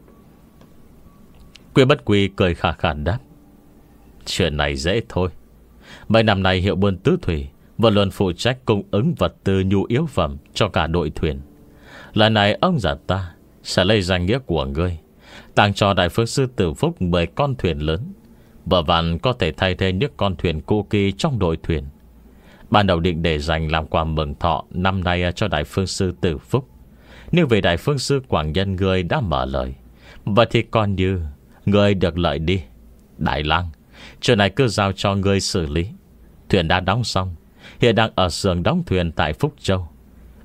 Speaker 1: Quy Bất Quy cười khà khà đáp: Chuyện này dễ thôi. Mấy năm nay hiệu buôn tứ thủy vẫn luôn phụ trách cung ứng vật tư nhu yếu phẩm cho cả đội thuyền. Lần này ông già ta sẽ lấy danh nghĩa của ngươi tặng cho đại phương sư Tử Phúc mười con thuyền lớn, vừa vặn có thể thay thế những con thuyền cũ kỹ trong đội thuyền. Ban đầu định để dành làm quà mừng thọ năm nay cho đại phương sư Tử Phúc, nhưng vì đại phương sư Quảng Nhân ngươi đã mở lời, vậy thì coi như ngươi được lợi đi. Đại Lang, chuyện này cứ giao cho ngươi xử lý. Thuyền đã đóng xong, hiện đang ở xưởng đóng thuyền tại Phúc Châu.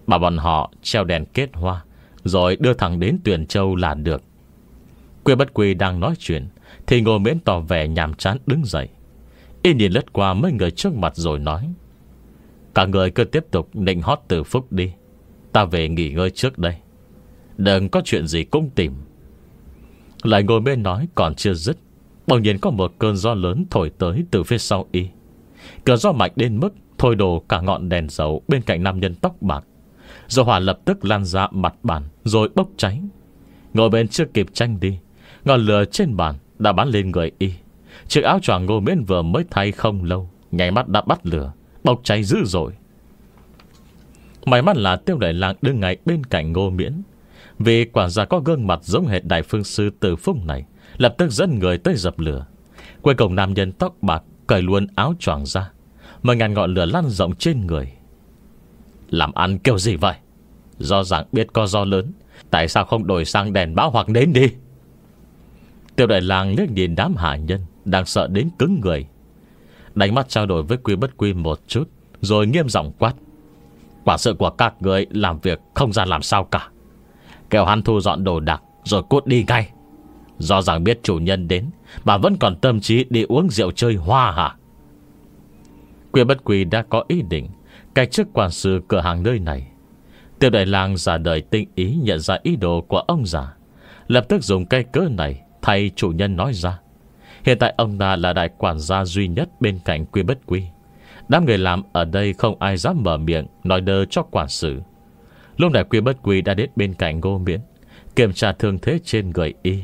Speaker 1: Bảo bọn họ treo đèn kết hoa, rồi đưa thẳng đến Tuyền Châu là được. Quy Bất Quy đang nói chuyện thì Ngô Miễn tỏ vẻ nhàm chán đứng dậy. Y nhìn lướt qua mấy người trước mặt rồi nói: Cả người cứ tiếp tục nịnh hót Từ Phúc đi, ta về nghỉ ngơi trước đây, đừng có chuyện gì cũng tìm. Lại Ngô Miễn nói còn chưa dứt, bỗng nhiên có một cơn gió lớn thổi tới từ phía sau y. Cơn gió mạnh đến mức thôi đổ cả ngọn đèn dầu bên cạnh nam nhân tóc bạc. Dầu hỏa lập tức lan ra mặt bàn rồi bốc cháy. Ngô Miễn chưa kịp tranh đi, ngọn lửa trên bàn đã bắn lên người y. Chiếc áo choàng Ngô Miễn vừa mới thay không lâu nháy mắt đã bắt lửa, bốc cháy dữ dội. May mắn là Tiêu Đại Lang đứng ngay bên cạnh Ngô Miễn, vì quả ra có gương mặt giống hệt Đại Phương Sư Từ Phúc này, lập tức dẫn người tới dập lửa. Cuối cùng nam nhân tóc bạc cởi luôn áo choàng ra, mà ngàn ngọn lửa lan rộng trên người. Làm ăn kiểu gì vậy? Do rằng biết có gió lớn, tại sao không đổi sang đèn bão hoặc nến đi? Tiêu Đại Lang liếc nhìn đám hạ nhân đang sợ đến cứng người, đánh mắt trao đổi với Quy Bất Quy một chút, rồi nghiêm giọng quát: Quả sự của các người làm việc không ra làm sao cả, kêu hắn thu dọn đồ đạc rồi cút đi ngay. Do rằng biết chủ nhân đến mà vẫn còn tâm trí đi uống rượu chơi hoa hả? Quy Bất Quy đã có ý định cách chức quản sự cửa hàng nơi này. Tiêu Đại Lang ra đời tinh ý nhận ra ý đồ của ông già, lập tức dùng cây cớ này thay chủ nhân nói ra. Hiện tại ông ta là đại quản gia duy nhất bên cạnh Quy Bất Quy. Đám người làm ở đây không ai dám mở miệng nói đơ cho quản sự. Lúc này Quy Bất Quy đã đến bên cạnh Ngô Miễn, kiểm tra thương thế trên người y.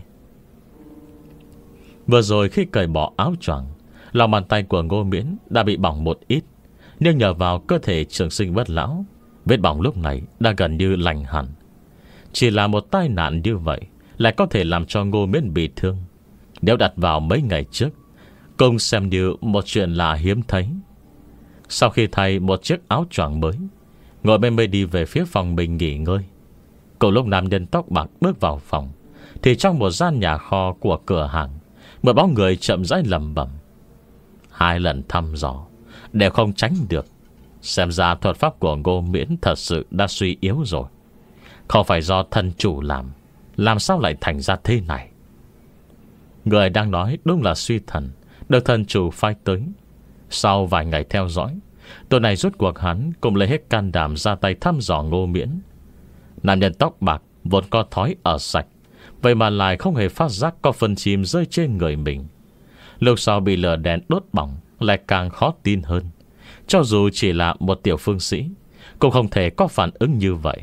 Speaker 1: Vừa rồi khi cởi bỏ áo choàng, lòng bàn tay của Ngô Miễn đã bị bỏng một ít, nhưng nhờ vào cơ thể trường sinh bất lão, vết bỏng lúc này đã gần như lành hẳn. Chỉ là một tai nạn như vậy lại có thể làm cho Ngô Miễn bị thương, nếu đặt vào mấy ngày trước cũng xem như một chuyện là hiếm thấy. Sau khi thay một chiếc áo choàng mới, Ngô Miễn mới đi về phía phòng mình nghỉ ngơi. Cùng lúc nam nhân tóc bạc bước vào phòng, thì trong một gian nhà kho của cửa hàng, một bóng người chậm rãi lẩm bẩm: Hai lần thăm dò đều không tránh được. Xem ra thuật pháp của Ngô Miễn thật sự đã suy yếu rồi. Không phải do thân chủ làm, làm sao lại thành ra thế này? Người đang nói đúng là Suy Thần, được thân chủ phái tới. Sau vài ngày theo dõi, tuần này rốt cuộc hắn cũng lấy hết can đảm ra tay thăm dò Ngô Miễn. Nam nhân tóc bạc vốn có thói ở sạch, vậy mà lại không hề phát giác có phân chim rơi trên người mình. Lúc sau bị lửa đèn đốt bỏng lại càng khó tin hơn. Cho dù chỉ là một tiểu phương sĩ cũng không thể có phản ứng như vậy.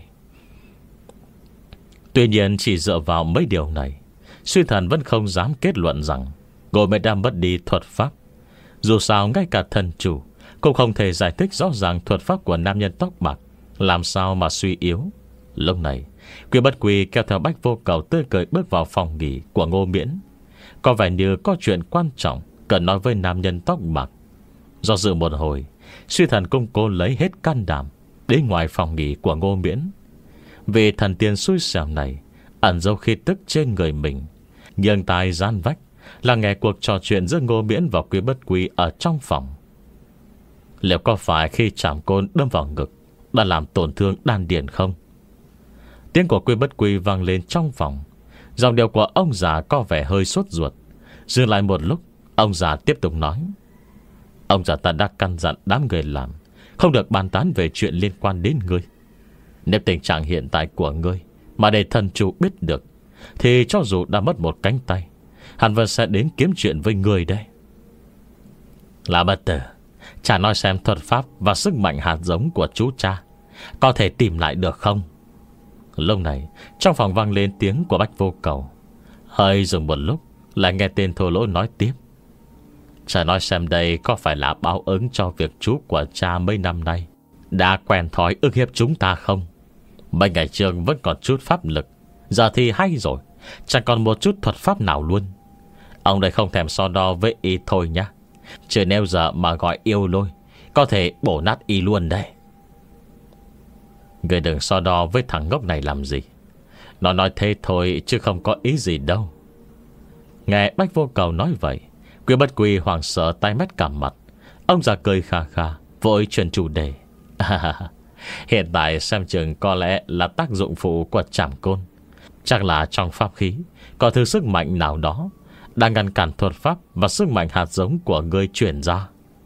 Speaker 1: Tuy nhiên chỉ dựa vào mấy điều này, Suy Thần vẫn không dám kết luận rằng Ngô Miễn đã mất đi thuật pháp. Dù sao ngay cả thần chủ cũng không thể giải thích rõ ràng thuật pháp của nam nhân tóc bạc làm sao mà suy yếu. Lúc này Quy Bất Quy kéo theo Bách Vô Cầu tươi cười bước vào phòng nghỉ của Ngô Miễn. Có vẻ như có chuyện quan trọng cần nói với nam nhân tóc bạc. Do dự một hồi, Suy Thần cung cố lấy hết can đảm đến ngoài phòng nghỉ của Ngô Miễn. Vì thần tiên xui xẻo này ẩn dấu khí tức trên người mình, nghiêng tai gian vách là nghe cuộc trò chuyện giữa Ngô Miễn và Quy Bất Quy ở trong phòng. Liệu có phải khi chạm côn đâm vào ngực đã làm tổn thương đan điền không? Tiếng của Quy Bất Quy vang lên trong phòng. Giọng điệu của ông già có vẻ hơi sốt ruột. Dừng lại một lúc, ông già tiếp tục nói: Ông già ta đã căn dặn đám người làm không được bàn tán về chuyện liên quan đến ngươi. Nếu tình trạng hiện tại của ngươi mà để thần chủ biết được, thì cho dù đã mất một cánh tay, hắn vẫn sẽ đến kiếm chuyện với ngươi đây. Là Bất Tử, cha nói xem thuật pháp và sức mạnh hạt giống của chú cha có thể tìm lại được không? Lúc này trong phòng vang lên tiếng của Bách Vô Cầu. Hơi dừng một lúc, lại nghe tên Thô Lỗ nói tiếp: Cha nói xem đây có phải là báo ứng cho việc chú của cha mấy năm nay đã quen thói ức hiếp chúng ta không? Mấy ngày trước vẫn còn chút pháp lực, giờ thì hay rồi, chẳng còn một chút thuật pháp nào luôn. Ông đây không thèm so đo với y thôi nhá. Chứ nếu giờ mà gọi yêu lôi, có thể bổ nát y luôn đây. Người đừng so đo với thằng ngốc này làm gì. Nó nói thế thôi chứ không có ý gì đâu. Nghe Bách Vô Cầu nói vậy, Quy Bất Quy hoảng sợ tay mét cả mặt. Ông già cười kha kha, vội chuyển chủ đề: Hiện tại xem chừng có lẽ là tác dụng phụ của trảm côn. Chắc là trong pháp khí có thứ sức mạnh nào đó đang ngăn cản thuật pháp và sức mạnh hạt giống của ngươi chuyển ra.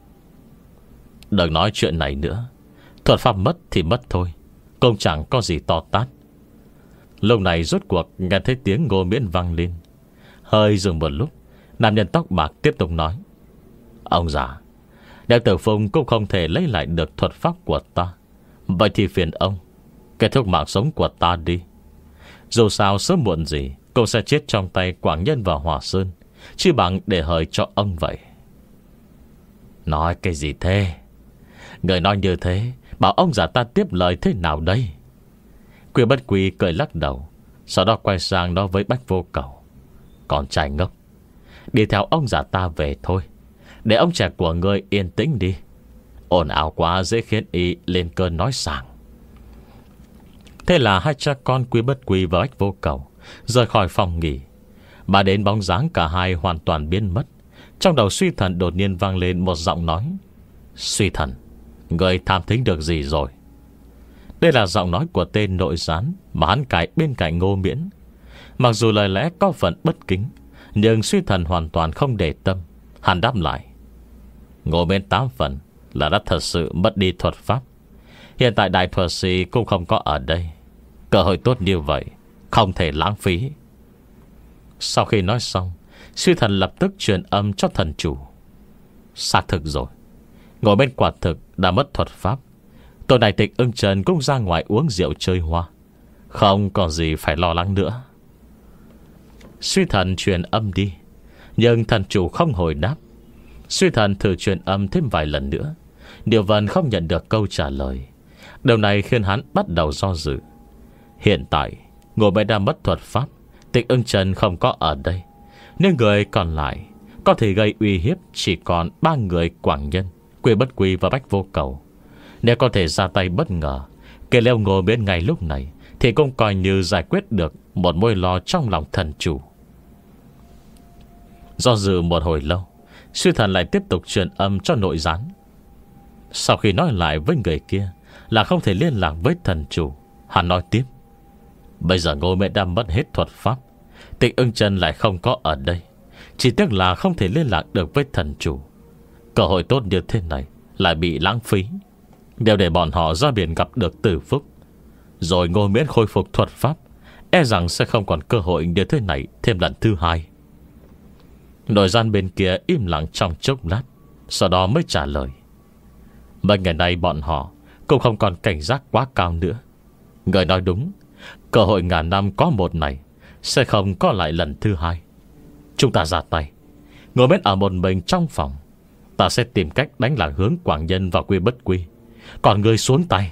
Speaker 1: Đừng nói chuyện này nữa. Thuật pháp mất thì mất thôi, cũng chẳng có gì to tát. Lúc này rốt cuộc nghe thấy tiếng Ngô Miễn vang lên. Hơi dừng một lúc, nam nhân tóc bạc tiếp tục nói: Ông già, Đeo Tử Phùng cũng không thể lấy lại được thuật pháp của ta. Vậy thì phiền ông kết thúc mạng sống của ta đi. Dù sao sớm muộn gì cũng sẽ chết trong tay Quảng Nhân và Hòa Sơn, chứ bằng để hời cho ông vậy. Nói cái gì thế? Người nói như thế, bảo ông già ta tiếp lời thế nào đây? Quy Bất Quy cười lắc đầu, sau đó quay sang nói với Bách Vô Cầu: Còn trai ngốc, đi theo ông già ta về thôi, để ông trẻ của ngươi yên tĩnh đi. Ồn ào quá dễ khiến y lên cơn nói sảng. Thế là hai cha con Quy Bất Quy và Bách Vô Cầu rời khỏi phòng nghỉ. Mà đến bóng dáng cả hai hoàn toàn biến mất, trong đầu Suy Thần đột nhiên vang lên một giọng nói: Suy Thần, người tham thính được gì rồi? Đây là giọng nói của tên nội gián mà hắn cài bên cạnh Ngô Miễn. Mặc dù lời lẽ có phần bất kính, nhưng Suy Thần hoàn toàn không để tâm. Hắn đáp lại: Ngô Miễn tám phần là đã thật sự mất đi thuật pháp. Hiện tại đại thuật sĩ cũng không có ở đây. Cơ hội tốt như vậy không thể lãng phí. Sau khi nói xong, Suy Thần lập tức truyền âm cho thần chủ: Xác thực rồi, Ngồi bên quả thực đã mất thuật pháp. Tôi đại tịch Ưng Trần cũng ra ngoài uống rượu chơi hoa, không còn gì phải lo lắng nữa. Suy Thần truyền âm đi, nhưng thần chủ không hồi đáp. Suy Thần thử truyền âm thêm vài lần nữa, Điều Vân không nhận được câu trả lời. Điều này khiến hắn bắt đầu do dự. Hiện tại Ngô Miễn đã mất thuật pháp, Tịch Ưng Trần không có ở đây, nên người còn lại có thể gây uy hiếp chỉ còn ba người Quảng Nhân, Quy Bất Quy và Bách Vô Cầu. Nếu có thể ra tay bất ngờ kể leo Ngô Miễn ngay lúc này, thì cũng coi như giải quyết được một mối lo trong lòng thần chủ. Do dự một hồi lâu, Suy Thần lại tiếp tục truyền âm cho nội gián. Sau khi nói lại với người kia là không thể liên lạc với thần chủ, hắn nói tiếp: Bây giờ Ngô Miễn đã mất hết thuật pháp, Tịch Ưng Trần lại không có ở đây, chỉ tiếc là không thể liên lạc được với thần chủ. Cơ hội tốt như thế này lại bị lãng phí. Đều để bọn họ ra biển gặp được Tử Phúc, rồi Ngô Miễn khôi phục thuật pháp, e rằng sẽ không còn cơ hội như thế này thêm lần thứ hai. Nội gian bên kia im lặng trong chốc lát, sau đó mới trả lời: Mấy ngày nay bọn họ cũng không còn cảnh giác quá cao nữa. Người nói đúng, cơ hội ngàn năm có một này sẽ không có lại lần thứ hai. Chúng ta ra tay, Ngồi Miễn ở một mình trong phòng, ta sẽ tìm cách đánh lạc hướng Quảng Nhân và Quy Bất Quy. Còn người xuống tay.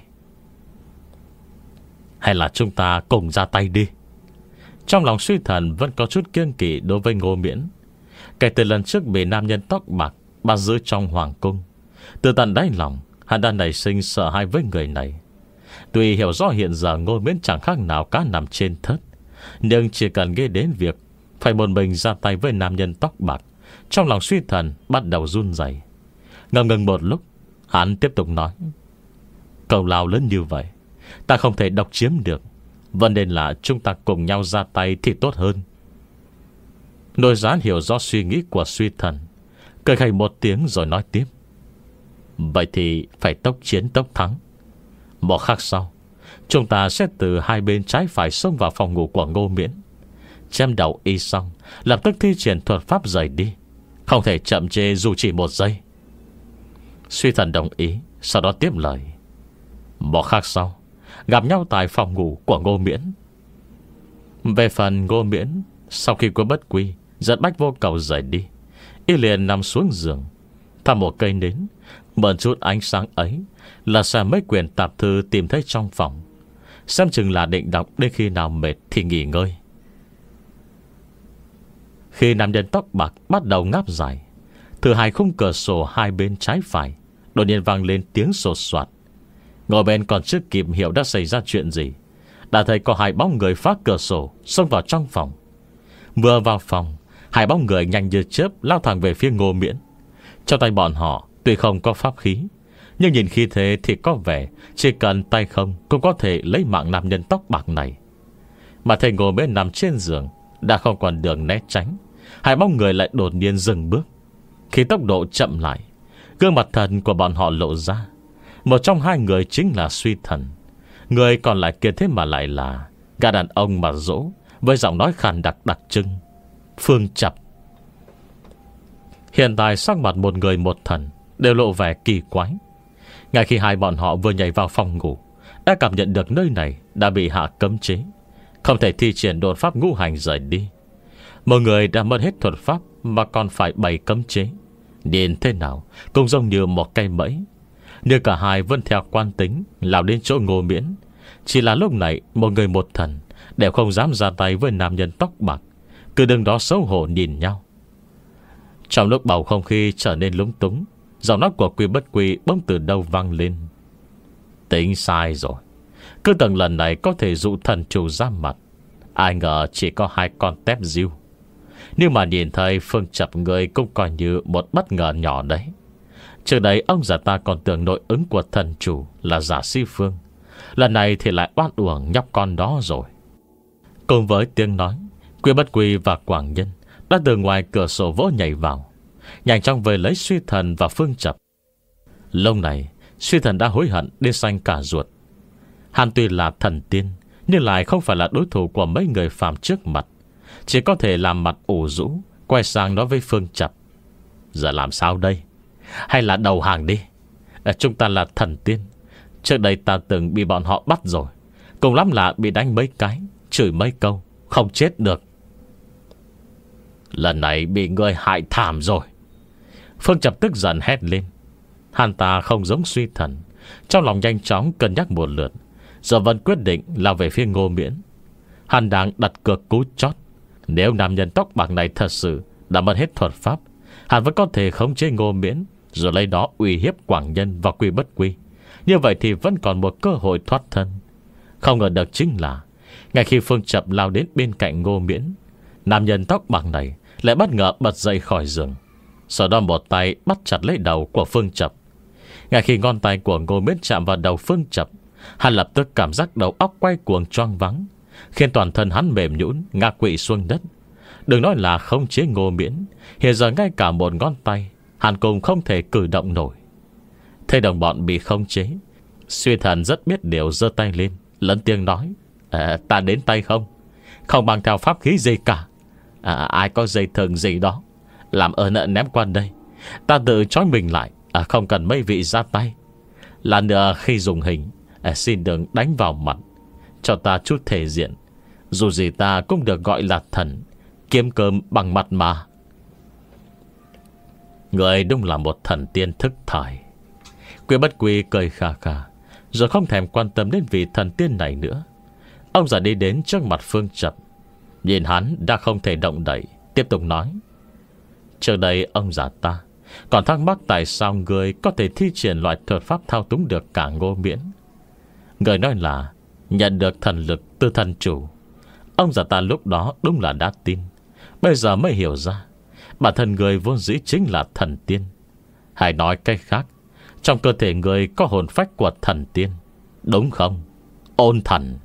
Speaker 1: Hay là chúng ta cùng ra tay đi. Trong lòng Suy Thần vẫn có chút kiêng kỵ đối với Ngô Miễn. Kể từ lần trước bị nam nhân tóc bạc bắt giữ trong hoàng cung, từ tận đáy lòng hắn đã nảy sinh sợ hãi với người này. Tuy hiểu rõ hiện giờ Ngô Miễn chẳng khác nào cá nằm trên thớt, nhưng chỉ cần nghĩ đến việc phải một mình ra tay với nam nhân tóc bạc, trong lòng Suy Thần bắt đầu run rẩy. Ngầm ngừng một lúc, hắn tiếp tục nói: Cầu lao lớn như vậy ta không thể độc chiếm được, vấn đề là chúng ta cùng nhau ra tay thì tốt hơn. Nội gián hiểu rõ suy nghĩ của Suy Thần, cười khẩy một tiếng rồi nói tiếp: Vậy thì phải tốc chiến tốc thắng. Một khắc sau, chúng ta sẽ từ hai bên trái phải xông vào phòng ngủ của Ngô Miễn, chém đầu y xong lập tức thi triển thuật pháp rời đi, không thể chậm chê dù chỉ một giây. Suy Thần đồng ý, sau đó tiếp lời: Một khắc sau, gặp nhau tại phòng ngủ của Ngô Miễn. Về phần Ngô Miễn, sau khi Quy Bất Quy dẫn Bách Vô Cầu rời đi, y liền nằm xuống giường, thăm một cây nến, mượn chút ánh sáng ấy là xem mấy quyển tạp thư tìm thấy trong phòng, xem chừng là định đọc đến khi nào mệt thì nghỉ ngơi. Khi nam nhân tóc bạc bắt đầu ngáp dài, từ hai khung cửa sổ hai bên trái phải đột nhiên vang lên tiếng sột soạt. Ngồi bên còn chưa kịp hiểu đã xảy ra chuyện gì, đã thấy có hai bóng người phá cửa sổ xông vào trong phòng. Vừa vào phòng, hai bóng người nhanh như chớp lao thẳng về phía Ngô Miễn. Trong tay bọn họ tuy không có pháp khí, Nhưng nhìn khi thế thì có vẻ chỉ cần tay không cũng có thể lấy mạng nam nhân tóc bạc này. Mà thầy Ngô Miễn nằm trên giường đã không còn đường né tránh. Hai bóng người lại đột nhiên dừng bước. Khi tốc độ chậm lại, gương mặt thần của bọn họ lộ ra. Một trong hai người chính là Suy Thần. Người còn lại kia thế mà lại là gã đàn ông mà dỗ, với giọng nói khàn đặc đặc trưng: Phương Chập. Hiện tại sắc mặt một người một thần đều lộ vẻ kỳ quái. Ngay khi hai bọn họ vừa nhảy vào phòng ngủ, đã cảm nhận được nơi này đã bị hạ cấm chế, không thể thi triển đột pháp ngũ hành rời đi. Một người đã mất hết thuật pháp mà còn phải bày cấm chế, nhìn thế nào cũng giống như một cây bẫy. Nhưng cả hai vẫn theo quan tính lao đến chỗ Ngô Miễn. Chỉ là lúc này một người một thần đều không dám ra tay với nam nhân tóc bạc, cứ đứng đó xấu hổ nhìn nhau. Trong lúc bầu không khí trở nên lúng túng, giọng nói của Quy Bất Quy bỗng từ đâu vang lên: Tính sai rồi. Cứ tưởng lần này có thể dụ thần chủ ra mặt, ai ngờ chỉ có hai con tép diêu. Nhưng mà nhìn thấy Phương Chập người cũng coi như một bất ngờ nhỏ đấy. Trước đây ông già ta còn tưởng nội ứng của thần chủ là giả Si Phương, lần này thì lại oan uổng nhóc con đó rồi. Cùng với tiếng nói, Quy Bất Quy và Quảng Nhân đã từ ngoài cửa sổ vỗ nhảy vào, nhanh chóng về lấy Suy Thần và Phương Chập. Lúc này Suy Thần đã hối hận đến xanh cả ruột. Hắn tuy là thần tiên, nhưng lại không phải là đối thủ của mấy người phàm trước mặt, chỉ có thể làm mặt ủ rũ, quay sang nói với Phương Chập: Giờ làm sao đây? Hay là đầu hàng đi? à, Chúng ta là thần tiên, trước đây ta từng bị bọn họ bắt rồi, cùng lắm là bị đánh mấy cái, chửi mấy câu, không chết được. Lần này bị người hại thảm rồi. Phương Chập tức giận hét lên. Hắn ta không giống Suy Thần, trong lòng nhanh chóng cân nhắc một lượt, rồi vẫn quyết định lao về phía Ngô Miễn. Hắn đang đặt cược cú chót. Nếu nam nhân tóc bạc này thật sự đã mất hết thuật pháp, hắn vẫn có thể khống chế Ngô Miễn, rồi lấy đó uy hiếp Quảng Nhân và Quy Bất Quy. Như vậy thì vẫn còn một cơ hội thoát thân. Không ngờ được chính là ngay khi Phương Chập lao đến bên cạnh Ngô Miễn, nam nhân tóc bạc này lại bất ngờ bật dậy khỏi giường, sau đó một tay bắt chặt lấy đầu của Phương Chập. Ngay khi ngón tay của Ngô Miễn chạm vào đầu Phương Chập, hắn lập tức cảm giác đầu óc quay cuồng choáng váng, khiến toàn thân hắn mềm nhũn ngã quỵ xuống đất. Đừng nói là khống chế Ngô Miễn, hiện giờ ngay cả một ngón tay hắn cũng không thể cử động nổi. Thấy đồng bọn bị khống chế, Suy Thần rất biết điều, giơ tay lên lớn tiếng nói: à, Ta đến tay không, không mang theo pháp khí gì cả. à, Ai có dây thừng gì đó, làm ơn ném qua đây, ta tự trói mình lại, à, không cần mấy vị ra tay. Là nữa khi dùng hình, à, xin đừng đánh vào mặt, cho ta chút thể diện. Dù gì ta cũng được gọi là thần, kiếm cơm bằng mặt mà. Người đúng là một thần tiên thức thời. Quy Bất Quy cười khà khà, rồi không thèm quan tâm đến vị thần tiên này nữa. Ông già đi đến trước mặt Phương Chập, nhìn hắn đã không thể động đậy, tiếp tục nói: Trước đây ông già ta còn thắc mắc tại sao người có thể thi triển loại thuật pháp thao túng được cả Ngô Miễn. Người nói là nhận được thần lực từ thần chủ. Ông già ta lúc đó đúng là đã tin, bây giờ mới hiểu ra bản thân người vốn dĩ chính là thần tiên. Hay nói cách khác, trong cơ thể người có hồn phách của thần tiên, đúng không, Ôn Thần?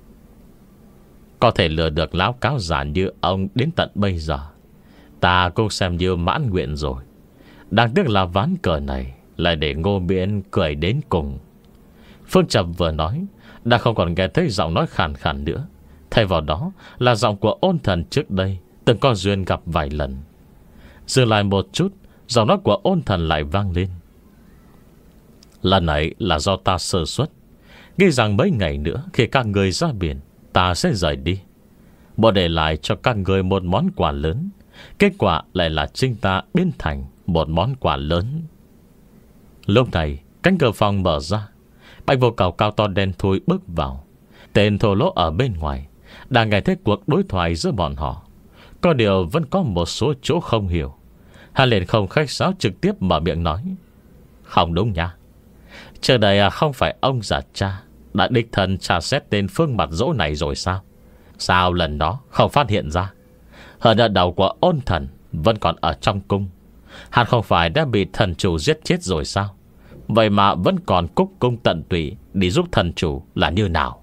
Speaker 1: Có thể lừa được láo cáo giả như ông đến tận bây giờ, ta cũng xem như mãn nguyện rồi. Đáng tiếc là ván cờ này lại để Ngô Miễn cười đến cùng. Phương Chập vừa nói đã không còn nghe thấy giọng nói khàn khàn nữa, thay vào đó là giọng của Ôn Thần trước đây từng có duyên gặp vài lần. Dừng lại một chút, giọng nói của Ôn Thần lại vang lên: Lần này là do ta sơ suất, nghĩ rằng mấy ngày nữa khi các người ra biển, ta sẽ rời đi, bộ để lại cho các người một món quà lớn. Kết quả lại là chính ta biến thành một món quà lớn. Lúc này cánh cửa phòng mở ra, Bạch Vô Cầu cao to đen thui bước vào. Tên thô lỗ ở bên ngoài đang nghe thấy cuộc đối thoại giữa bọn họ, có điều vẫn có một số chỗ không hiểu. Hắn liền không khách sáo trực tiếp mở miệng nói: Không đúng nha, trước đây không phải ông già cha đã đích thân tra xét tên Phương Mặt Dỗ này rồi sao? Sao lần đó không phát hiện ra? Hơn ở đầu của Ôn Thần vẫn còn ở trong cung, hắn không phải đã bị thần chủ giết chết rồi sao? vậy mà vẫn còn cúc cung tận tụy đi giúp thần chủ là như nào?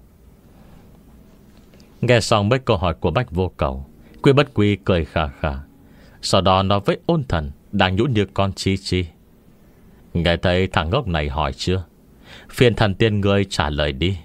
Speaker 1: Nghe xong mấy câu hỏi của Bách Vô Cầu, Quy Bất Quy cười khà khà. Sau đó nói với Ôn Thần đang nhũn như con chi chi: nghe thấy thằng ngốc này hỏi chưa? Phiền thần tiên ngươi trả lời đi.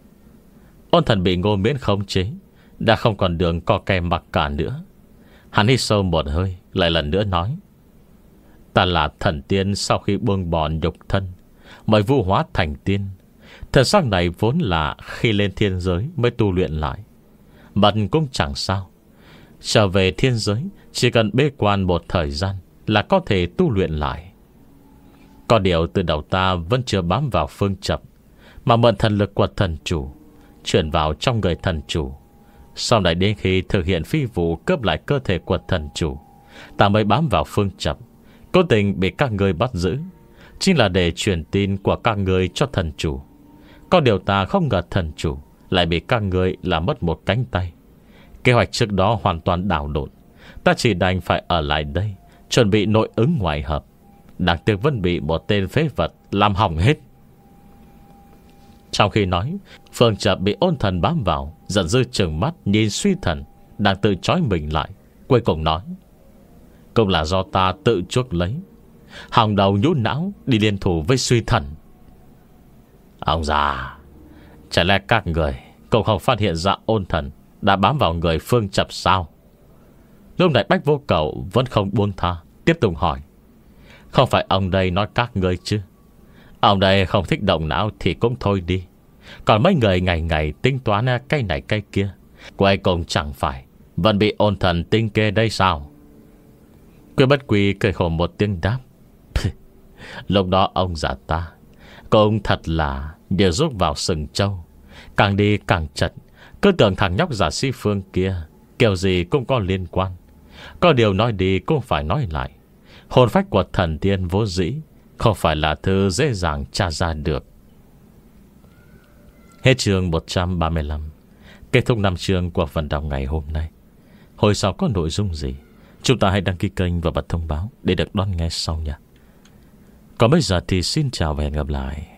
Speaker 1: Ôn Thần bị Ngô Miễn khống chế, đã không còn đường co ke mặc cả nữa. Hắn hít sâu một hơi, lại lần nữa nói: ta là thần tiên sau khi buông bỏ nhục thân mới vũ hóa thành tiên. Thần sắc này vốn là khi lên thiên giới mới tu luyện lại, mật cũng chẳng sao. Trở về thiên giới chỉ cần bế quan một thời gian là có thể tu luyện lại. Có điều từ đầu ta vẫn chưa bám vào phương chập, mà mượn thần lực của thần chủ chuyển vào trong người thần chủ. Sau này đến khi thực hiện phi vụ cướp lại cơ thể của thần chủ, ta mới bám vào phương chập, cố tình bị các người bắt giữ, chính là để truyền tin của các người cho thần chủ. Có điều ta không ngờ thần chủ lại bị các người làm mất một cánh tay. Kế hoạch trước đó hoàn toàn đảo lộn. Ta chỉ đành phải ở lại đây chuẩn bị nội ứng ngoại hợp. Đáng tiếc vẫn bị một tên phế vật làm hỏng hết. Trong khi nói, Phương Chập bị Ôn Thần bám vào, giận dữ trừng mắt nhìn Suy Thần đang tự trói mình lại, cuối cùng nói: cũng là do ta tự chuốc lấy, hòng đầu nhũn não đi liên thủ với Suy Thần. Ông già, chả lẽ các người cũng không phát hiện ra Ôn Thần đã bám vào người Phương Chập sao? Lúc này Bách Vô Cầu vẫn không buông tha, tiếp tục hỏi: không phải ông đây nói các người chứ? Ông đây không thích động não thì cũng thôi đi, còn mấy người ngày ngày tính toán cái này cái kia, cuối cùng chẳng phải vẫn bị Ôn Thần tinh kê đây sao? Quy Bất Quy cười khổ một tiếng đáp: lúc đó ông già ta cũng thật là đều rút vào sừng trâu, càng đi càng chật. Cứ tưởng thằng nhóc giả sĩ Phương kia kiểu gì cũng có liên quan. Có điều nói đi cũng phải nói lại, hồn phách của thần tiên vô dĩ không phải là thứ dễ dàng tra ra được. Hết chương một trăm ba mươi lăm. Kết thúc năm chương của phần đọc ngày hôm nay. Hồi sau có nội dung gì, chúng ta hãy đăng ký kênh và bật thông báo để được đón nghe sau nha. Còn bây giờ thì xin chào và hẹn gặp lại.